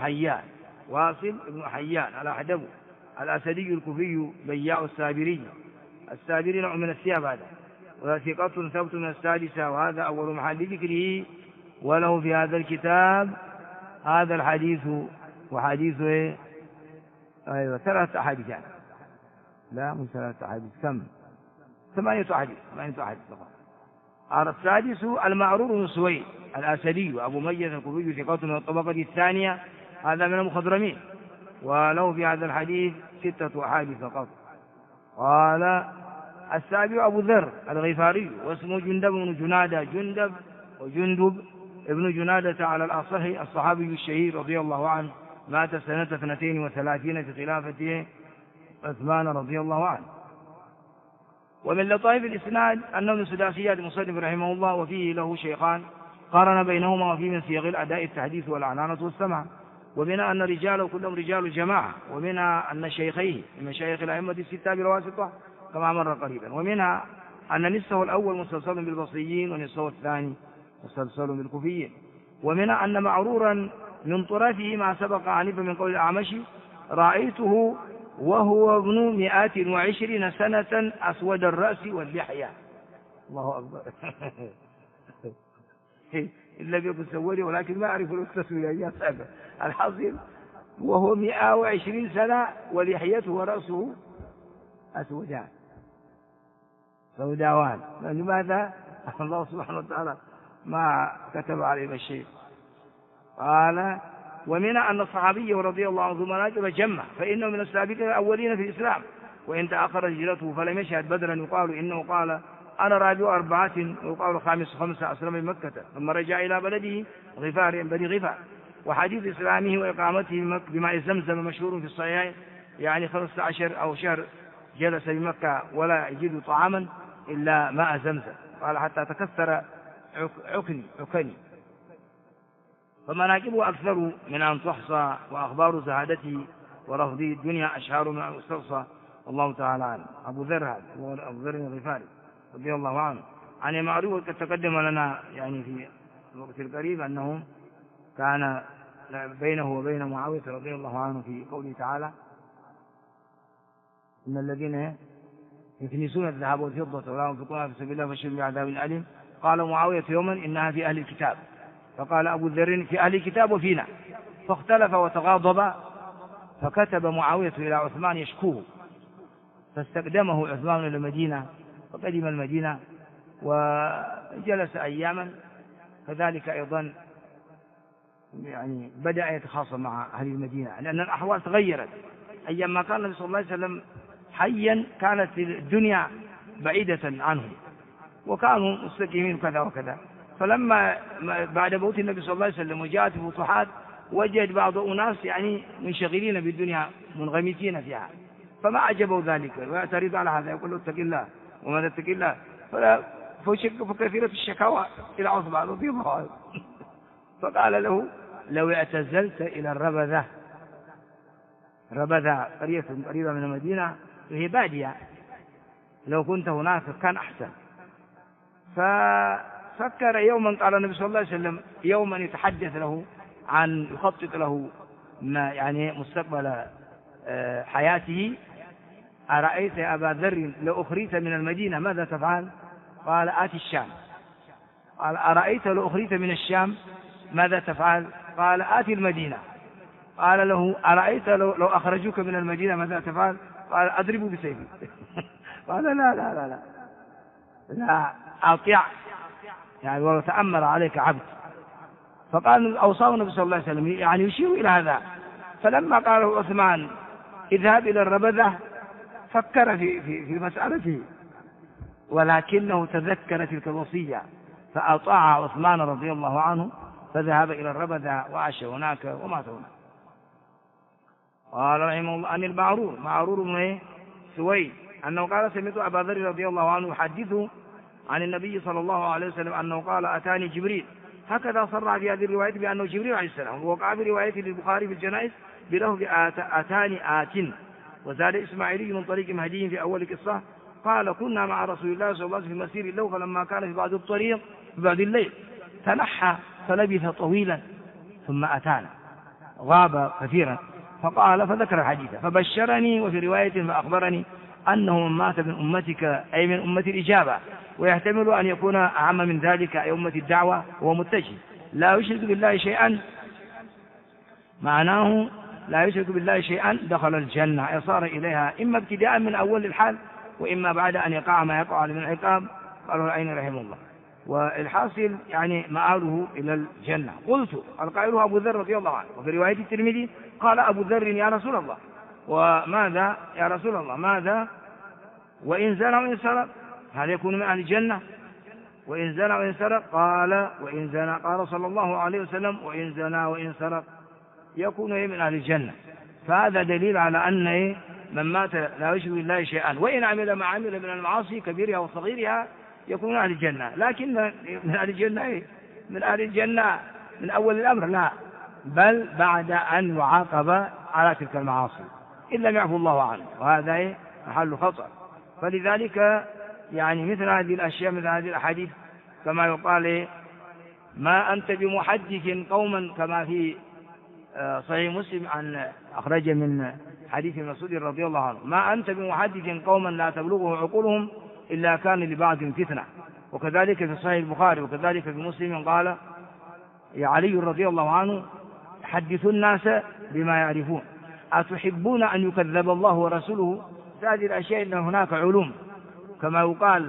حيان الأحدب الأسدي الكوفي بياع السابري نوع من الثياب هذا، وثقة ثبت من 6، وهذا أول محل ذكره، وله في هذا الكتاب هذا الحديث وحديثه 3 أحاديث يعني. لا مش 3 أحاديث، كم 8 أحاديث فقط. السادس المعرور بن سويد الأسدي أبو ميت الكوفي ثقة من الطبقة 2، هذا من المخضرمين، وله في هذا الحديث 6 أحاديث فقط. قال السابع أبو ذر الغفاري واسمه جندب بن جنادة وجندب ابن جنادة على الأصح الصحابي الشهير رضي الله عنه، مات سنة 32 في خلافة عثمان رضي الله عنه. ومن لطائف الإسناد أنه من سداسيات المصنف رحمه الله، وفيه له شيخان قارن بينهما، وفيه من صيغ الأداء التحديث والعنانة والسمع، ومنها أن رجاله كلهم رجال الجماعة، ومنها أن شيخيه من مشايخ الأئمة 6 بالواسطة كما مر قريبا، ومنها أن نصفه الأول مسلسل بالبصريين ونصفه الثاني مسلسل بالكوفيين، ومنها أن معرورا من طرفه ما سبق عنه من قول الأعمش رأيته وهو ابن 120 سنة أسود الرأس واللحية. الله أكبر. إلا بيكون سوري ولكن ما أعرف التسوية يا سابق الحاصل، وهو 120 سنة ولحيته ورأسه أسودان سوداوان، لماذا؟ الله سبحانه وتعالى ما كتب عليه الشيء. قال ومن أن الصحابي رضي الله عنه مناقب جمع، فإنه من السابقين الأولين في الإسلام، وإن تأخر هجرته فلم يشهد بدرا يقال إنه قال أنا رابع 4 ويقال 5 أسلم من مكة ثم رجع إلى بلده غفار بني غفار. وحديث إسلامه وإقامته بماء زمزم مشهور في الصحيحين، يعني 15 أو شهر جلس بمكة ولا يجد طعاما إلا ماء زمزم، قال حتى تكثر عكني. فمناقبه أكثر من أن تحصى، وأخبار زهادته ورفضه الدنيا أشهر من أن يستوصى، والله تعالى عنه. أبو ذر هذا هو أبو ذر الغفاري رضي الله عنه. عن معروف قد تقدم لنا يعني في الوقت القريب أنه كان بينه وبين معاوية رضي الله عنه في قوله تعالى: إن الذين يكنسون الذهب والفضة ولا ينفقونها في سبيل الله فبشرهم بعذاب أليم. قال معاوية يوما: إنها في أهل الكتاب. فقال أبو ذر: في أهل الكتاب وفينا. فاختلف وتغاضب، فكتب معاوية إلى عثمان يشكوه، فاستقدمه عثمان إلى المدينة، فقدم المدينة وجلس أياما. كذلك أيضا يعني بدأ يتخاصم مع أهل المدينة، لأن الأحوال تغيرت. أيام ما كان النبي صلى الله عليه وسلم حيا كانت الدنيا بعيدة عنهم وكانوا مستقيمين كذا وكذا. فلما بعد موت النبي صلى الله عليه وسلم وجاءت الفتوحات، وجد بعض أناس يعني منشغلين بالدنيا منغمسين فيها، فما عجبوا ذلك ويعترض على هذا، يقول له: اتق الله. وماذا اتق الله؟ فكثيرة الشكاوى إلى عثمان رضي الله عنه. فقال له: لو اعتزلت إلى الربذة، ربذة قرية قريبة من المدينة وهي بادية، لو كنت هناك كان أحسن. ففكر يوما، قال النبي صلى الله عليه وسلم يوما يتحدث له عن يخطط له يعني مستقبل حياته: أرأيت يا أبا ذر لو أخرجت من المدينة ماذا تفعل؟ قال: آتي الشام. قال: أرأيت لو أخرجت من الشام ماذا تفعل؟ قال: آتي المدينة. قال له: أرأيت لو أخرجوك من المدينة ماذا تفعل؟ قال: أضرب بسيفي. قال: لا لا لا لا لا أطيع، يعني وتأمر عليك عبد. فقال أوصاه النبي صلى الله عليه وسلم يعني يشير إلى هذا. فلما قال عثمان: اذهب إلى الربذة، فكر في مسألته، ولكنه تذكر تلك الوصية فأطاع عثمان رضي الله عنه، فذهب إلى الربذة وعاش هناك ومات هناك. قال رحمه الله: عن معرور بن سويد أنه قال: سمعت أبا ذر رضي الله عنه يحدث عن النبي صلى الله عليه وسلم أنه قال: أتاني جبريل. هكذا صرح في هذه الرواية بأنه جبريل عليه السلام. ووقع في رواية للبخاري في الجنائز بلفظ أتاني آت. وزاد إسماعيلي من طريق مهدي في أول قصة قال: كنا مع رسول الله صلى الله عليه وسلم في مسير له، فلما كان في بعض الطريق في بعض الليل تنحى فلبث طويلا ثم أتانا، غاب كثيرا. فقال فذكر الحديث فبشرني، وفي رواية فأخبرني أنه من مات من أمتك أي من أمة الإجابة، ويحتمل أن يكون أعم من ذلك أي أمة الدعوة، وهو متجه لا يشرك بالله شيئا، معناه لا يشرك بالله شيئا دخل الجنة، أي صار إليها إما ابتداء من أول الحال وإما بعد أن يقع ما يقع من العقاب. قالوا العين رحمه الله. والحاصل يعني مآله إلى الجنة. قلت القائله أبو ذر رضي الله عنه. وفي رواية الترمذي قال أبو ذر: يا رسول الله، وماذا يا رسول الله؟ ماذا وإن زنى وإن سرق؟ هل يكون من أهل الجنة؟ وإن زنى وإن سرق؟ قال: وإن زنى. قال صلى الله عليه وسلم: وإن زنى وإن سرق يكون من أهل الجنة. فهذا دليل على أن من مات لا يشرك بالله شيئا وإن عمل ما عمل من المعاصي كبيرها وصغيرها يكون من أهل الجنة. لكن من أهل الجنة من أهل الجنة من أول الأمر؟ لا، بل بعد أن يعاقب على تلك المعاصي إن لم يعفو الله عنه، وهذا محل خطأ. فلذلك يعني مثل هذه الأشياء، مثل هذه الأحاديث، كما يقال: ما أنت بمحدث قوما، كما في صحيح مسلم عن أخرج من حديث مسعود رضي الله عنه: ما أنت بمحدث قوما لا تبلغه عقولهم إلا كان لبعض فتنة. وكذلك في صحيح البخاري وكذلك في مسلم قال يا علي رضي الله عنه: حدثوا الناس بما يعرفون، أتحبون أن يكذب الله ورسوله؟ هذه الأشياء إن هناك علوم، كما يقال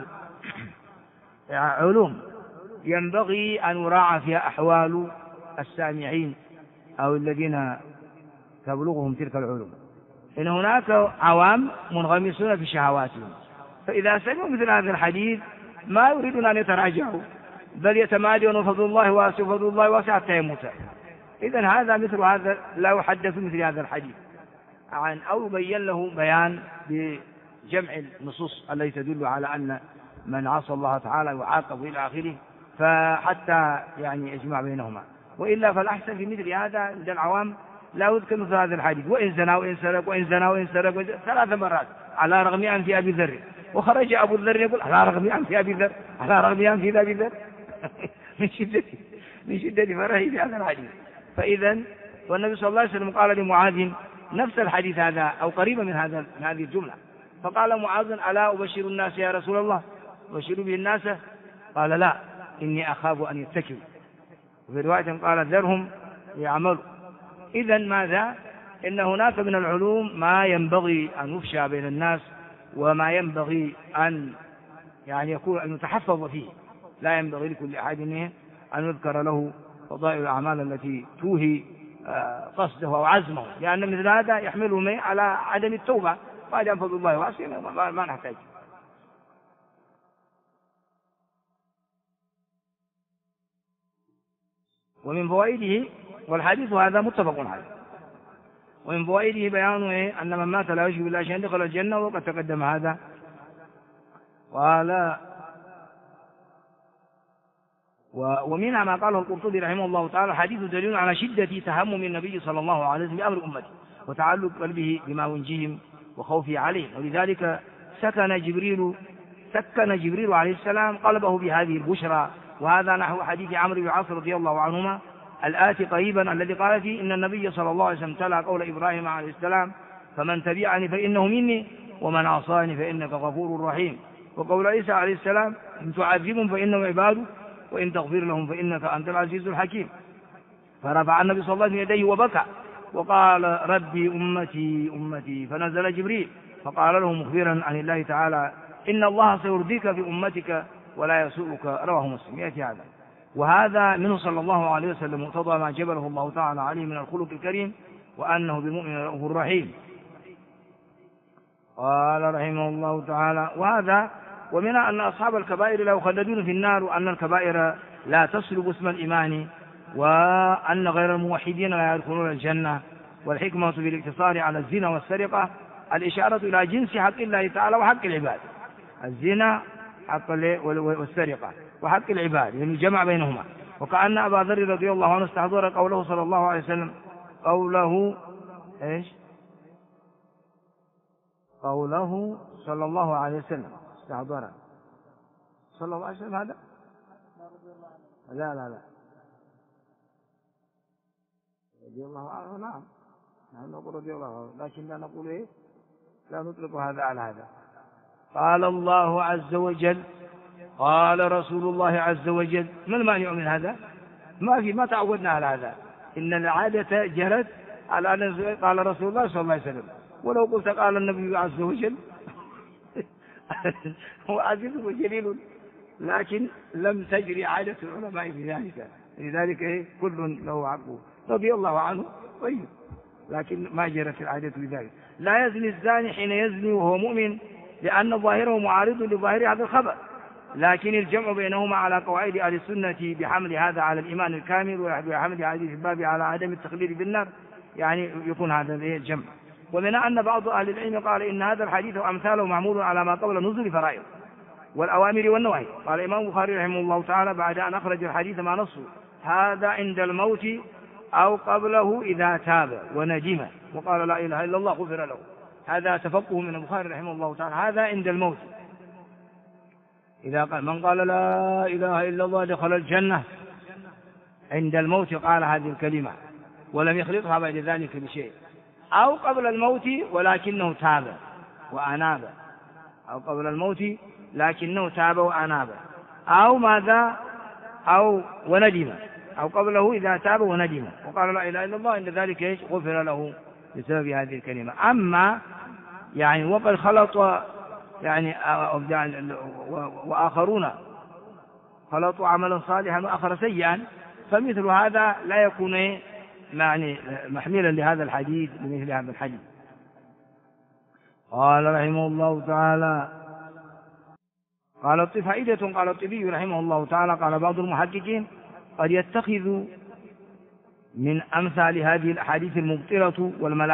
علوم ينبغي أن يراعى فيها أحوال السامعين أو الذين تبلغهم تلك العلوم. إن هناك عوام منغمسون في شهواتهم، فإذا سمعوا مثل هذا الحديث ما يريدون أن يتراجعوا، بل يتمادون وفضل الله واسع وفضل الله واسع حتى يموت. إذن هذا مثل هذا لا يحدث مثل هذا الحديث عن أو يبين له بيان بجمع النصوص التي تدل على أن من عصى الله تعالى يعاقب إلى آخره، فحتى يعني يجمع بينهما. وإلا فالأحسن في مثل هذا عند العوام لا يذكر مثل هذا الحديث، وإن زنا وإن سرق وإن زنا وإن سرق 3 مرات على رغم أن في أبي ذر، وخرج أبو الذر يقول على رغم أن في أبي ذر على رغم أن في أبي ذر من شدة فرحه في هذا الحديث. فإذا والنبي صلى الله عليه وسلم قال لمعاذ نفس الحديث هذا أو قريبا من هذه الجملة، فقال معاذ ألا أبشر الناس يا رسول الله، أبشر به الناس؟ قال لا إني أخاف أن يتكلوا. وفي رواية قال ذرهم يعملوا. إذن ماذا؟ إن هناك من العلوم ما ينبغي أن يفشى بين الناس، وما ينبغي أن يعني يكون أن يتحفظ فيه، لا ينبغي لكل أحد أن يذكر له فضائل الأعمال التي توهي قصده أو عزمه، لأن مثل هذا يحمله على عدم التوبة، وعدم فضل الله واسع ما نحتاج. ومن فوائده، والحديث هذا متفق عليه، ومن فوائده بيان أن من مات لا يشرك بالله شيئا دخل الجنة، وقد تقدم هذا. ومنها ما قاله القرطبي رحمه الله تعالى الحديث دليل على شدة تهمم النبي صلى الله عليه وسلم بأمر أمته وتعلق قلبه بما ينجيهم وخوفه عليهم، ولذلك سكن جبريل عليه السلام قلبه بهذه البشرى. وهذا نحو حديث عمرو بن العاص رضي الله عنهما الآتي قريبا الذي قال فيه إن النبي صلى الله عليه وسلم تلا قول إبراهيم عليه السلام فمن تبعني فإنه مني ومن عصاني فإنك غفور رحيم، وقول عيسى عليه السلام إن تعذبهم فإنهم عبادك وإن تغفر لهم فإنك أنت العزيز الحكيم. فرفع النبي صلى الله عليه وسلم يديه وبكى وقال ربي أمتي أمتي، فنزل جبريل فقال له مخبرا عن الله تعالى إن الله سيرضيك في أمتك ولا يسوءك، رواه مسلم. يأتي هذا، وهذا منه صلى الله عليه وسلم مقتضى ما جبله الله تعالى عليه من الخلق الكريم وأنه بالمؤمن رؤوف رحيم. قال رحمه الله تعالى وهذا ومنها أن أصحاب الكبائر لا يخلدون في النار، وأن الكبائر لا تسلب اسم الإيمان، وأن غير الموحدين لا يدخلون الجنة. والحكمة في الاقتصار على الزنا والسرقة الإشارة إلى جنس حق الله تعالى وحق العباد، الزنا حق والسرقة وحق العباد، يعني الجمع بينهما. وكأن أبا ذر رضي الله عنه استحضر قوله صلى الله عليه وسلم قوله صلى الله عليه وسلم استحضر صلى الله عليه وسلم هذا لا رضي الله عنه. نعم نقول رضي الله عنه، لكن لا نقول لا نطلق هذا على هذا. قال الله عز وجل قال رسول الله عز وجل، ما المانع من هذا؟ ما تعودنا على هذا، إن العادة جرت على أن قال رسول الله صلى الله عليه وسلم، ولو قلت قال النبي عز وجل هو عزيز وجليل، لكن لم تجري عادة العلماء في ذلك، لذلك كل له عقله رضي الله عنه طيب، لكن ما جرت العادة بذلك. لا يزني الزاني حين يزني وهو مؤمن، لأن ظاهره معارض لظاهر هذا الخبر، لكن الجمع بينهما على قواعد أهل السنة بحمل هذا على الإيمان الكامل وبحمل هذه الباب على عدم التخليد بالنار، يعني يكون هذا الجمع. ومن أن بعض أهل العلم قال إن هذا الحديث وأمثاله معمول على ما قبل نزول فرائض والأوامر والنواهي. قال الإمام البخاري رحمه الله تعالى بعد أن أخرج الحديث ما نصه هذا عند الموت أو قبله إذا تاب وندم وقال لا إله إلا الله غفر له. هذا تفقه من البخاري رحمه الله تعالى، هذا عند الموت. إذا قال من قال لا إله إلا الله دخل الجنة عند الموت قال هذه الكلمة ولم يخلطها بعد ذلك بشيء، أو قبل الموت ولكنه تاب وأناب، أو قبل الموت لكنه تاب وأناب، أو ماذا أو وندم، أو قبله إذا تاب وندم وقال لا إله إلا الله عند ذلك غفر له بسبب هذه الكلمة. أما يعني وقد خلط يعني وآخرون خلطوا عملا صالحا وآخر سيئا، فمثل هذا لا يكون يعني محملا لهذا الحديث بمثل هذا الحديث. قال رحمه الله تعالى قال فائدة. قال الطبي رحمه الله تعالى قال بعض المحققين قد يتخذ من أمثال هذه الأحاديث المبطلة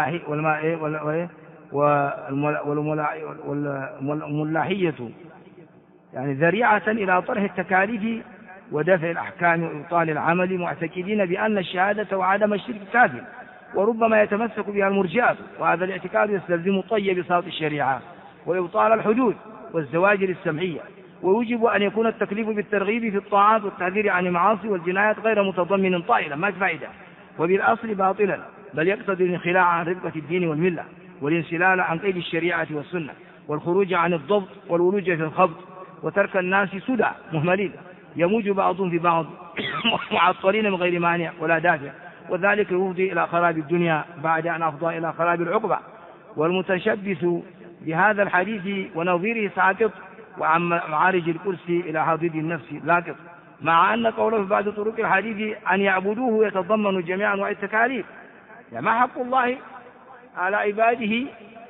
والملاحية يعني ذريعة إلى طرح التكاليف ودفع الأحكام وإبطال العمل، معتقدين بأن الشهادة وعدم الشرك كافر، وربما يتمسك بها المرجئة، وهذا الاعتقاد يستلزم طي بساط الشريعة وإبطال الحدود والزواجر السمعية، ويجب أن يكون التكليف بالترغيب في الطاعات والتحذير عن المعاصي والجنايات غير متضمن طائلا ما فائدة وبالأصل باطلا، بل يقتضي الانخلاع عن رفقة الدين والملة والانسلال عن قيد الشريعة والسنة والخروج عن الضبط والولوج في الخبط، وترك الناس سدى مهملين يموج بعضهم في بعض معطلين من غير مانع ولا دافع، وذلك يفضي إلى خراب الدنيا بعد أن أفضى إلى خراب العقبة. والمتشبث بهذا الحديث ونظيره ساقط، وعن معارج الكرسي إلى حضيض النفس لاقط، مع أن قوله في بعض طرق الحديث أن يعبدوه يتضمن جميع أنواع التكاليف. يعني ما حق الله على عباده؟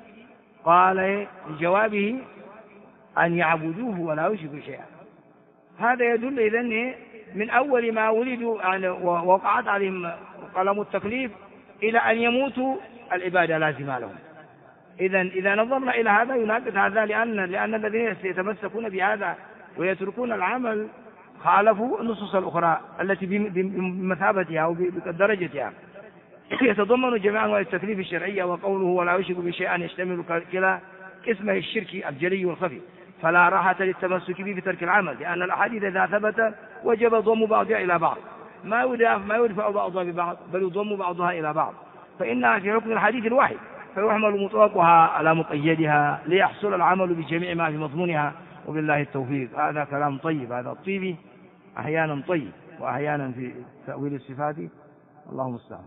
قال لجوابه أن يعبدوه ولا يشركوا شيئا. هذا يدل إذن من أول ما ولدوا ووقعت عليهم قلم التكليف إلى أن يموتوا العبادة لازمة لهم. إذا نظرنا إلى هذا يناقض هذا، لأن الذين يتمسكون بهذا ويتركون العمل خالفوا النصوص الأخرى التي بمثابتها أو بدرجتها يتضمن جميع أنواع التكليف الشرعية. وقوله ولا يشرك بشيئا يشتمل كلا قسمه الشرك الجلي والخفي، فلا راحة للتمسك به في ترك العمل، لأن الأحاديث إذا ثبت وجب ضم بعضها إلى بعض، ما يدفع بعضها ببعض بل يضم بعضها إلى بعض، فإنها في حكم الحديث الواحد، فيحمل مطلقها على مقيدها ليحصل العمل بجميع ما في مضمونها. وبالله التوفيق. هذا كلام طيب، هذا الطيب أحيانا طيب وأحيانا في تأويل الصفات الله المستعان.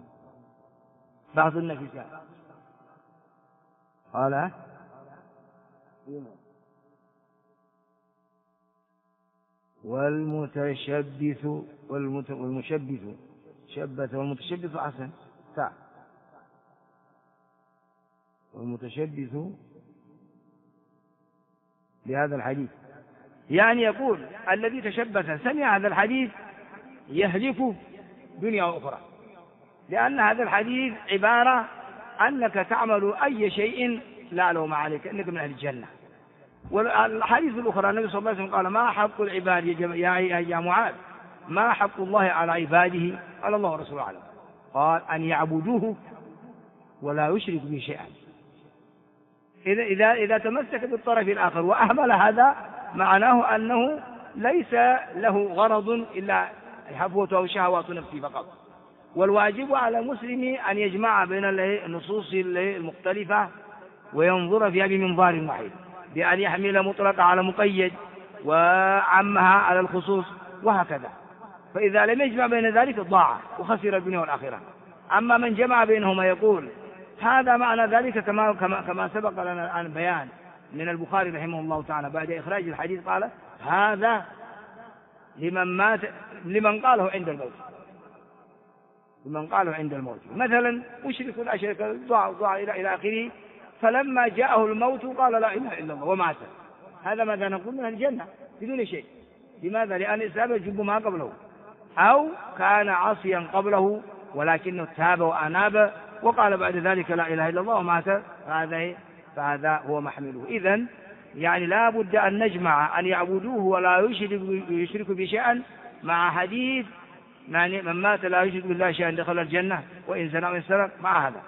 بعض النفسات قال والمتشبث شبث والمتشبث حسن والمتشبث بهذا الحديث، يعني يقول الذي تشبث سمع هذا الحديث يهلك دنيا وأخرى، لأن هذا الحديث عبارة أنك تعمل أي شيء لا لوم عليك أنك من أهل الجنة. والحديث الأخرى النبي صلى الله عليه وسلم قال ما حق العباد يا معاذ، ما حق الله على عباده؟ قال الله ورسوله أعلم. قال أن يعبدوه ولا يشرك به شيئا. إذا تمسك بالطرف الآخر وأهمل هذا معناه أنه ليس له غرض إلا حفوة أو شهوات نفسه فقط. والواجب على المسلم أن يجمع بين النصوص المختلفة وينظر فيها بمنظار واحد، بأن يحمل مطلقة على مقيد وعمها على الخصوص وهكذا. فإذا لم يجمع بين ذلك ضاع وخسر الدنيا والآخرة. أما من جمع بينهما يقول هذا معنى ذلك كما سبق لنا الآن بيان من البخاري رحمه الله تعالى بعد إخراج الحديث قال هذا لمن قاله عند الموت، لمن قاله عند الموت مثلا مشرك لا شرك ضاع إلى آخره، فلما جاءه الموت قال لا إله إلا الله ومات. هذا ماذا نقول من الجنة بدون شيء. لماذا؟ لأن الإسلام يجب ما قبله، أو كان عاصيا قبله ولكنه تاب وأناب وقال بعد ذلك لا إله إلا الله ومات، فهذا هو محمله. إذن يعني لا بد أن نجمع أن يعبدوه ولا يشرك بشيئا مع حديث يعني من مات لا يشرك بالله شيئا دخل الجنة وإن زنى وإن سرق مع هذا.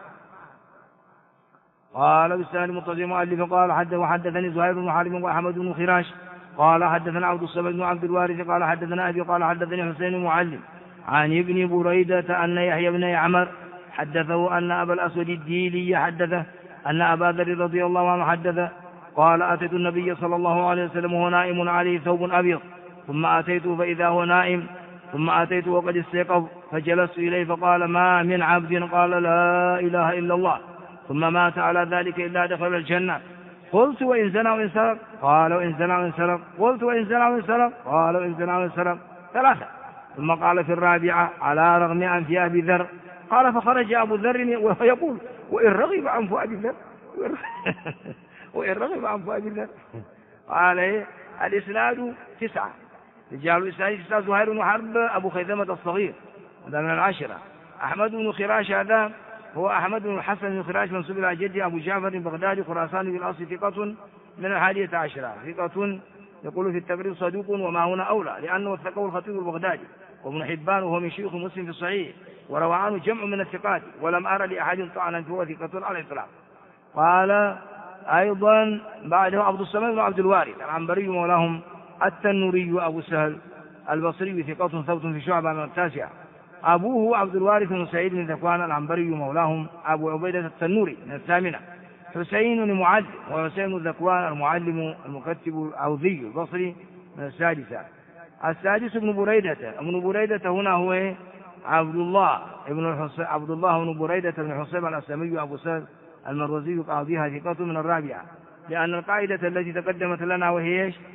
قال بالسند المتصل المؤلف قال حدثني زهير بن حرب وأحمد بن خراش قال حدثنا عبد الصمد بن عبد الوارث قال حدثنا أبي قال حدثني حسين المعلم عن ابن بريدة أن يحيى بن عمر حدثه أن أبا الأسود الديلي حدثه أن أبا ذر رضي الله عنه حدثه قال أتيت النبي صلى الله عليه وسلم وهو نائم عليه ثوب أبيض، ثم أتيته فإذا هو نائم، ثم أتيته وقد استيقظ فجلست إليه فقال ما من عبد قال لا إله إلا الله ثم مات على ذلك إلا دخل الجنة. قلت وإن زنى وإن سرق؟ قال وإن زنى وإن سرق. قلت وإن زنى وإن سرق؟ قال وإن زنى وإن سرق. ثلاثة. ثم قال في الرابعة على رغم أنف أبي ذر. قال فخرج أبو ذر وهو يقول وإن رغب أنف أبي ذر وإن رغب أنف أبي ذر. قال الإسناد 9. رجال الإسناد 9: زهير بن حرب أبو خيثمة الصغير، هذا من 10. أحمد بن خراش، هذا هو أحمد بن الحسن بن خراش منسوب إلى جدي أبو جعفر البغدادي خراساني بالأصل، ثقة من 11، ثقة يقول في التقريب صدوق، وما هنا أولى لأنه وثقه الخطيب البغدادي وابن حبان، وهو من شيوخ مسلم في الصحيح، وروى عنه جمع من الثقات، ولم أرى لأحد طعنا فهو ثقة على الإطلاق. قال أيضا بعده عبد الصمد بن عبد الوارث العنبري مولاهم التنوري أبو سهل البصري، ثقة ثبت في شعبة من 9. أبوه عبد الوارث بن سعيد بن ذكوان العنبري مولاهم أبو عبيدة التنوري من 8. حسين المعلم وحسين بن ذكوان المعلم المكتب العوذي البصري من 6. السادس ابن بريدة هنا هو عبد الله بن بريدة بن حصيب الأسلمي أبو سهل المروزي قاضيها، ثقة من 4. لأن القاعدة التي تقدمت لنا وهي ايش؟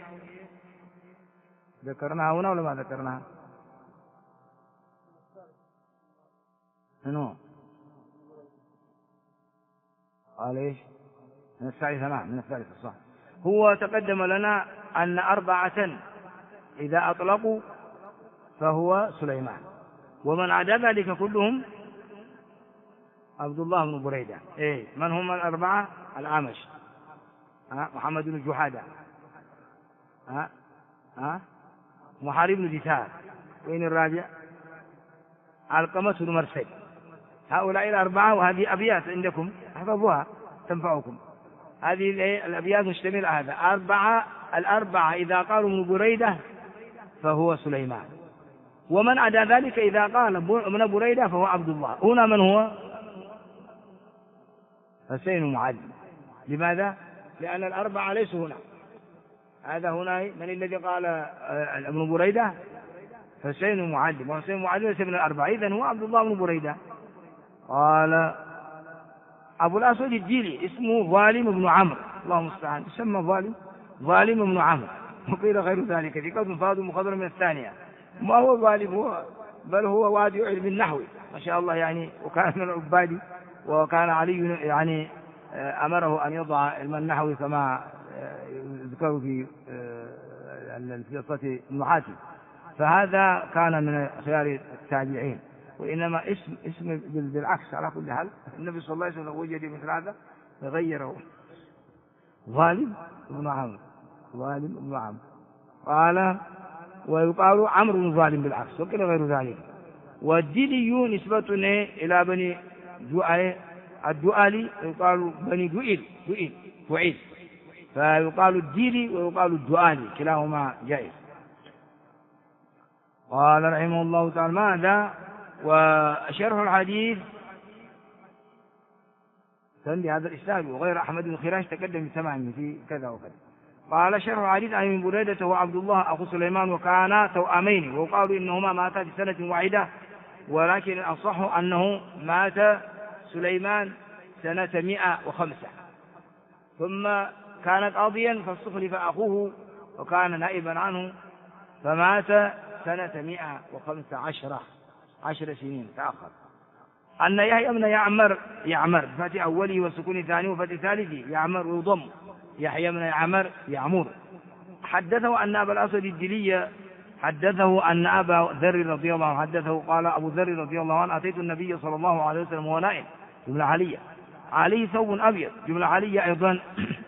ذكرناها هنا ولا ما ذكرناها؟ منو؟ قال ايش؟ من 3 صح. هو تقدم لنا أن 4 إذا أطلقوا فهو سليمان، ومن عدا ذلك كلهم عبد الله بن بريدة. من هم 4؟ الأعمش، محمد بن جحادة، محارب بن دثار، وين الرابع؟ علقمة بن مرثد. هؤلاء 4، وهذه أبيات عندكم احفظوها تنفعكم. هذه الأبيات مشتملة على هذا. 4 إذا قالوا من بريدة فهو سليمان، ومن عدا ذلك إذا قال من بريدة فهو عبد الله. هنا من هو؟ حسين المعلم. لماذا؟ لأن 4 ليسوا هنا. هذا هنا من الذي قال ابن بريدة؟ حسين المعلم، وحسين المعلم ليس من 4، إذن هو عبد الله بن بريدة. قال أبو الأسود الجيلي اسمه ظالم بن عمرو، الله المستعان، يسمى ظالم بن عمرو، وقيل غير ذلك، ثقة فاضل مخضر من 2. ما هو ظالم هو، بل هو وادي علم النحو ما شاء الله يعني، وكان من العباد، وكان علي يعني أمره أن يضع علم النحو كما ذكروا في قصة ابن حاتم، فهذا كان من خيار التابعين. وإنما اسم بالعكس على كل حال. النبي صلى الله عليه وسلم وجد مثل هذا فغيره. ظالم بن عمرو. قال ويقال عمرو بن ظالم بالعكس، وكل غير ذلك. والديلي نسبة إلى بني الدؤالي، يقال بني دؤيل، فيقال الديلي ويقال الدؤالي، كلاهما جائز. قال رحمه الله تعالى ماذا؟ وشرح الحديث تنبي هذا الإسناد وغير أحمد بن خراش تقدم تماما في كذا وكذا. قال شرح الحديث عن ابن بريدة وعبد الله أخو سليمان، وكانا توأمين، وقالوا إنهما ماتا في سنة واحدة، ولكن الأصح أنه مات سليمان سنة 105، ثم كان قاضيا فاستخلف أخوه وكان نائبا عنه فمات سنة 115، 10 سنين تأخر. أن يحيى بن يعمر بفتح أوله وسكون ثانيه وفتح ثالثه يعمر ويضم، يحيى بن يعمر حدثه أن أبا الأسود الديلي حدثه أن أبا ذر رضي الله عنه حدثه قال أبو ذر رضي الله عنه أتيت النبي صلى الله عليه وسلم وهو نائم، جملة علية، عليه ثوب أبيض، جملة علية أيضا.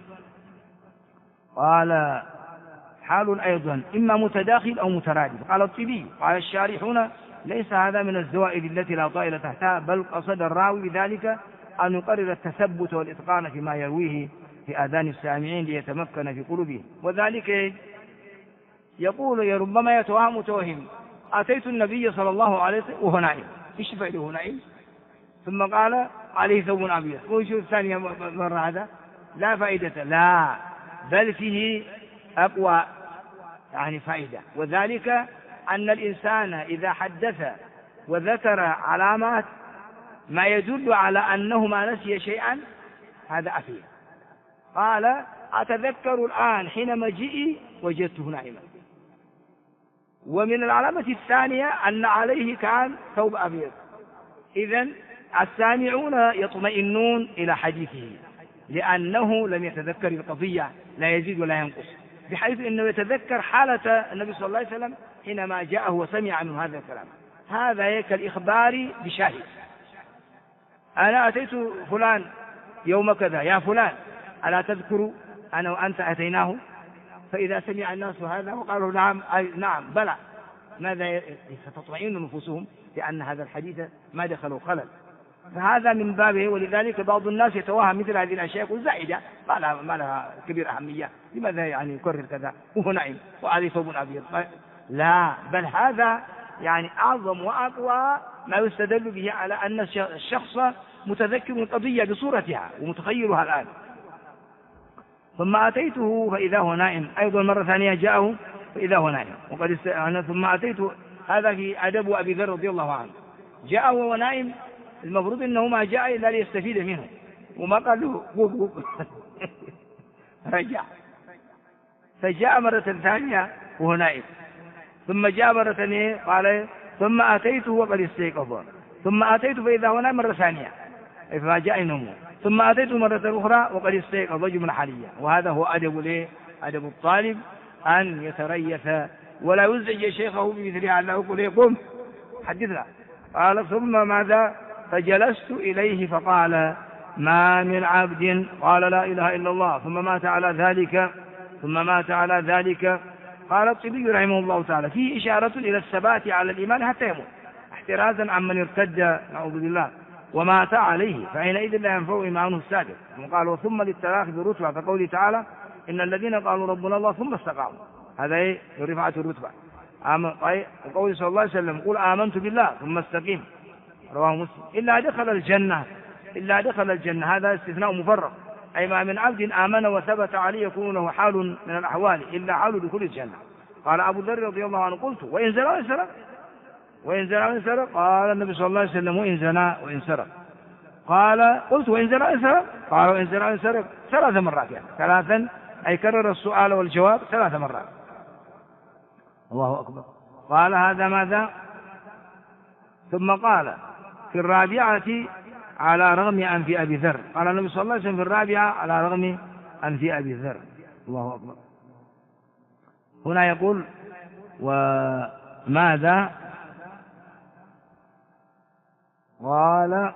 قال حال أيضا إما متداخل أو مترادف. قال الطبي قال الشارحون ليس هذا من الزوائد التي لا طائل تحتها، بل قصد الراوي بذلك أن يقرر التثبت والإتقان فيما يرويه في آذان السامعين ليتمكن في قلوبهم. وذلك يقول ربما يتوهم متوهم أتيت النبي صلى الله عليه وسلم وهو نائم، إيش فائده نائم؟ ثم قال عليه ثوب أبيض، ويشوف الثانية مرة هذا لا فائدة، لا بل فيه أقوى يعني فائدة. وذلك أن الإنسان إذا حدث وذكر علامات ما يدل على أنه ما نسي شيئا هذا أفيه. قال أتذكر الآن حين مجيئي وجدته نائما. ومن العلامة الثانية أن عليه كان ثوب أبيض. إذن السامعون يطمئنون إلى حديثه لأنه لم يتذكر القضية، لا يزيد ولا ينقص، بحيث أنه يتذكر حالة النبي صلى الله عليه وسلم حينما جاءه وسمع منه هذا الكلام. هذا كالإخبار بشاهد. أنا أتيت فلان يوم كذا، يا فلان ألا تذكر أنا وأنت أتيناه؟ فإذا سمع الناس هذا وقالوا نعم نعم بلى، ماذا ستطمئن نفوسهم لأن هذا الحديث ما دخلوا خلل. فهذا من بابه. ولذلك بعض الناس يتوهم مثل هذه الأشياء يقول زائدة ما لها كبير أهمية، لماذا يعني يكرر كذا وهو نعيم وهذه ثوب أبيض؟ لا، بل هذا يعني أعظم وأقوى ما يستدل به على أن الشخص متذكر القضية بصورتها ومتخيلها الآن. ثم أتيته فإذا هو نائم، أيضا مرة ثانية جاءه فإذا هو نائم. ثم أتيته، هذا في أدب أبي ذر رضي الله عنه، جاءه وهو نائم، المفروض أنه ما جاء إلا ليستفيد منه، وما قال له رجع. فجاء مرة ثانية وهو نائم، ثم جاء مرة ثانية قال ثم أتيته وقد استيقظ، ثم أتيته فإذا هو نائم مرة ثانية فما جاء نومه، ثم أتيته مرة أخرى وقد استيقظ جملة حالية. وهذا هو أدب الطالب، أن يتريث ولا يزعج شيخه بمثلها، أنه يقول قم حدثنا. قال ثم ماذا؟ فجلست إليه فقال ما من عبد قال لا إله إلا الله ثم مات على ذلك. قال الطبي رحمه الله تعالى فيه إشارة إلى الثبات على الإيمان حتى يموت، احترازا عمن ارتد نعوذ بالله ومات عليه، فحينئذ لا ينفع إيمانه السابق. وقال ثم للتراخي بالرتبة، فقوله تعالى إن الذين قالوا ربنا الله ثم استقاموا، هذا رفعة الرتبة. وقوله صلى الله عليه وسلم قل آمنت بالله ثم استقيم، رواه مسلم. إلا دخل الجنة، هذا استثناء مفرق، أي ما من عبد آمن وثبت عليه يكون له حال من الأحوال إلا حال دخول الجنة. قال أبو ذر رضي الله عنه قلت وإن زنى وإن سرق؟ قال النبي صلى الله عليه وسلم وإن زنى وإن سرق. قلت وإن زنى وإن سرق؟ قال وإن زنى وإن سرق 3 مرات، يعني 3، أي كرر السؤال والجواب 3 مرات. الله أكبر. قال هذا ماذا؟ ثم قال في الرابعة على رغم أنف أبي ذر. قال النبي صلى الله عليه وسلم في الرابعة على رغم أنف أبي ذر. الله أكبر. هنا يقول وماذا؟ قال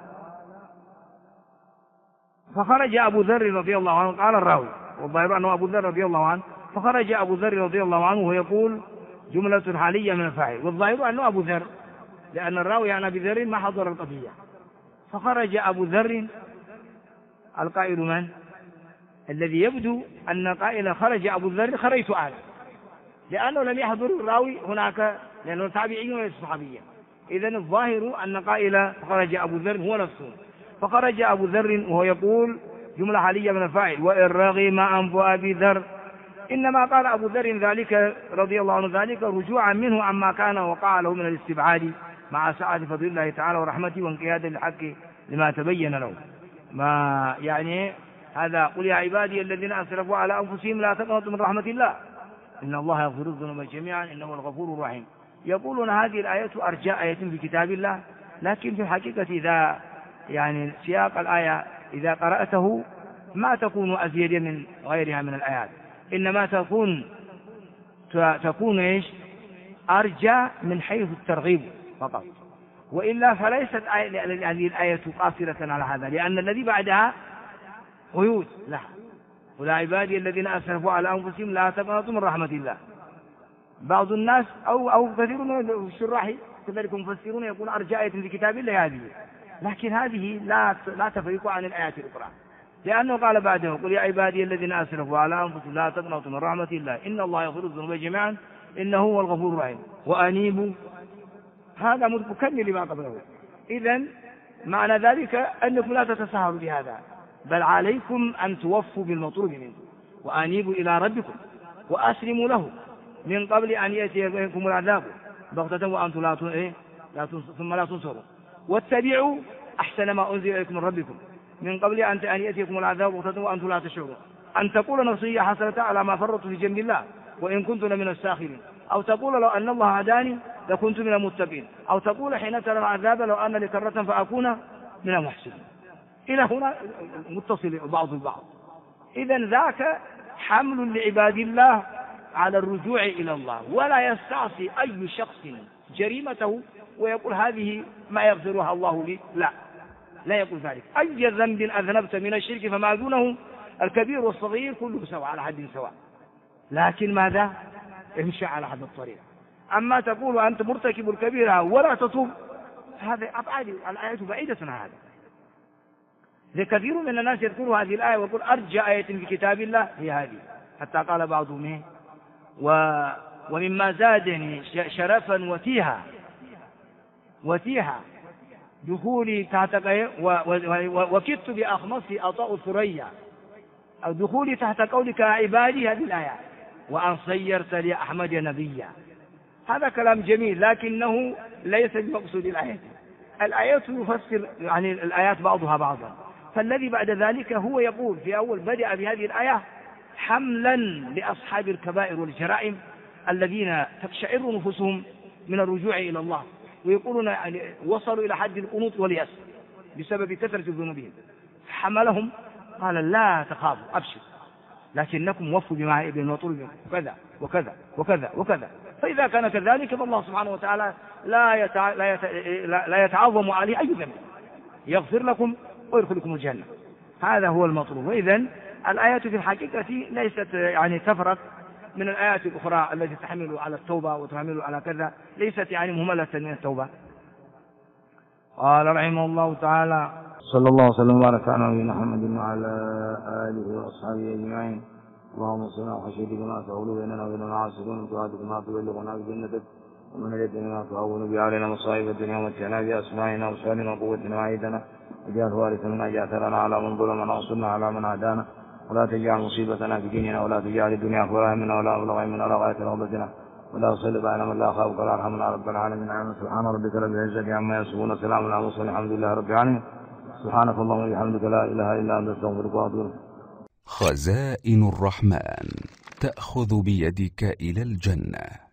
فخرج أبو ذر رضي الله عنه، قال الراوي والظاهر أنه أبو ذر رضي الله عنه، فخرج أبو ذر رضي الله عنه ويقول جملة حالية من الفاعل، والظاهر أنه أبو ذر لأن الراوي عن أبي ذر ما حضر القضية. فخرج أبو ذر، القائل من؟ الذي يبدو أن قائل خرج أبو ذر خرجت أنا، لأنه لم يحضر الراوي هناك، لأنه تابعي وليس صحابيا. إذن الظاهر أن قائل فخرج أبو ذر هو نفسه. فخرج أبو ذر وهو يقول جملة حالية من الفاعل وإن رغم أنف أبي ذر، إنما قال أبو ذر ذلك رضي الله عنه ذلك رجوعا منه عما كان وقع له من الاستبعاد مع سعة فضل الله تعالى ورحمته وانقيادا للحق لما تبين له. ما يعني هذا قل يا عبادي الذين أسرفوا على أنفسهم لا تقنطوا من رحمة الله إن الله يغفر الذنوب جميعا إنه الغفور الرحيم. يقولون هذه الآية أرجاء آية في كتاب الله، لكن في الحقيقة إذا يعني سياق الآية إذا قرأته ما تكون أزيد من غيرها من الآيات، إنما تكون إيش؟ أرجى من حيث الترغيب فقط، وإلا فليست هذه الآية قاصرة على هذا، لأن الذي بعدها قيود له ولا عبادي الذين أسرفوا على أنفسهم لا تقنطوا من رحمة الله. بعض الناس أو كثير من الشراح كذلك مفسرون يقول أرجى آية في كتاب الله هذه، لكن هذه لا تفرق عن الآيات الأخرى، لأنه قال بعده قل يا عبادي الذين أسرفوا على أنفسهم لا تقنطوا من رحمة الله إن الله يغفر الذنوب جميعا إنه هو الغفور الرحيم وأنيبوا، هذا مكمل لما قبله. إذن معنى ذلك أنكم لا تتساهلوا بهذا، بل عليكم أن توفوا بالمطلوب منكم وأنيبوا إلى ربكم وأسلموا له من قبل أن يأتيكم العذاب بغتة وأنتم ثم لا تنصروا، واتبعوا أحسن ما أنزل إليكم من ربكم من قبل أن يأتيكم العذاب بغتة وأنتم لا تشعرون، أن تقول نفسي حسرة على ما فرطت في جنب الله وإن كنت لمن الساخرين، أو تقول لو أن الله هداني لكنت من المتقين، أو تقول حين ترى العذاب لو أن لي كرة فأكون من المحسنين. إلى هنا متصل بعض البعض. إذن ذاك حمل لعباد الله على الرجوع إلى الله، ولا يستعصي أي شخص جريمته ويقول هذه ما يغفرها الله لي، لا يقول ذلك. أي ذنب أذنبت من الشرك فما دونه الكبير والصغير كله سواء على حد سواء، لكن ماذا؟ امشي على حد الطريق. أما تقول أنت مرتكب الكبيرة ولا تتوب، هذا أبعاد الآيات بعيدة عن هذا. كثير من الناس يذكروا هذه الآية ويقول أرجى آية في كتاب الله هي هذه، حتى قال بعضهم ومما زادني شرفا وتيها دخولي تحت وكدت بأخمصي أطاء الثريا، أو دخولي تحت قولك عبادي، هذه الآيات، وأن صيرت لي أحمد نبيا. هذا كلام جميل لكنه ليس بمقصود الآيات. الآيات يفسر يعني الآيات بعضها بعضا. فالذي بعد ذلك هو يقول في أول بدأ بهذه الآية حملا لأصحاب الكبائر والجرائم الذين تقشعر نفوسهم من الرجوع إلى الله، ويقولون يعني وصلوا إلى حد القنوط واليأس بسبب كثرة ذنوبهم. حملهم قال لا تخافوا أبشر، لكنكم وفوا بمطلوب كذا وكذا وكذا وكذا. فإذا كان كذلك فالله سبحانه وتعالى لا يتعظم عليه أي ذنب، يغفر لكم ويدخلكم الجنة. هذا هو المطلوب. وإذن الآيات في الحقيقة ليست يعني تفرق من الآيات الأخرى التي تحمل على التوبة وتحمل على كذا، ليست يعني مهملة من التوبة. قال رحمه الله تعالى صلى الله وسلم وبارك على نبينا محمد وعلى آله وأصحابه أجمعين. اللهم صل على خشيتك ما تحول بيننا وبين معاصيك، ومن طاعتك ما تبلغنا بجنتك، ومن اليقين ما تهون به علينا مصائب الدنيا، ومتعنا بأسماعنا وأبصارنا وقوتنا وعيدنا، واجعل وارثا منا، اجعل ثارنا على من ظلمنا، وانصرنا على من عادانا، ولا تجعل مصيبتنا في ديننا، ولا تجعل الدنيا أكبر همنا ولا مبلغ علمنا ولا غاية رغبتنا، ولا تسلط علينا من لا يخافك ولا يرحمنا رب العالمين. سبحان ربك رب العزة عما يصفون، سلام على المرسلين، الحمد لله رب العالمين. سبحانك اللهم وبحمدك لا إله إلا أنت أستغفرك وأتوب إليك. خزائن الرحمن تأخذ بيدك إلى الجنة.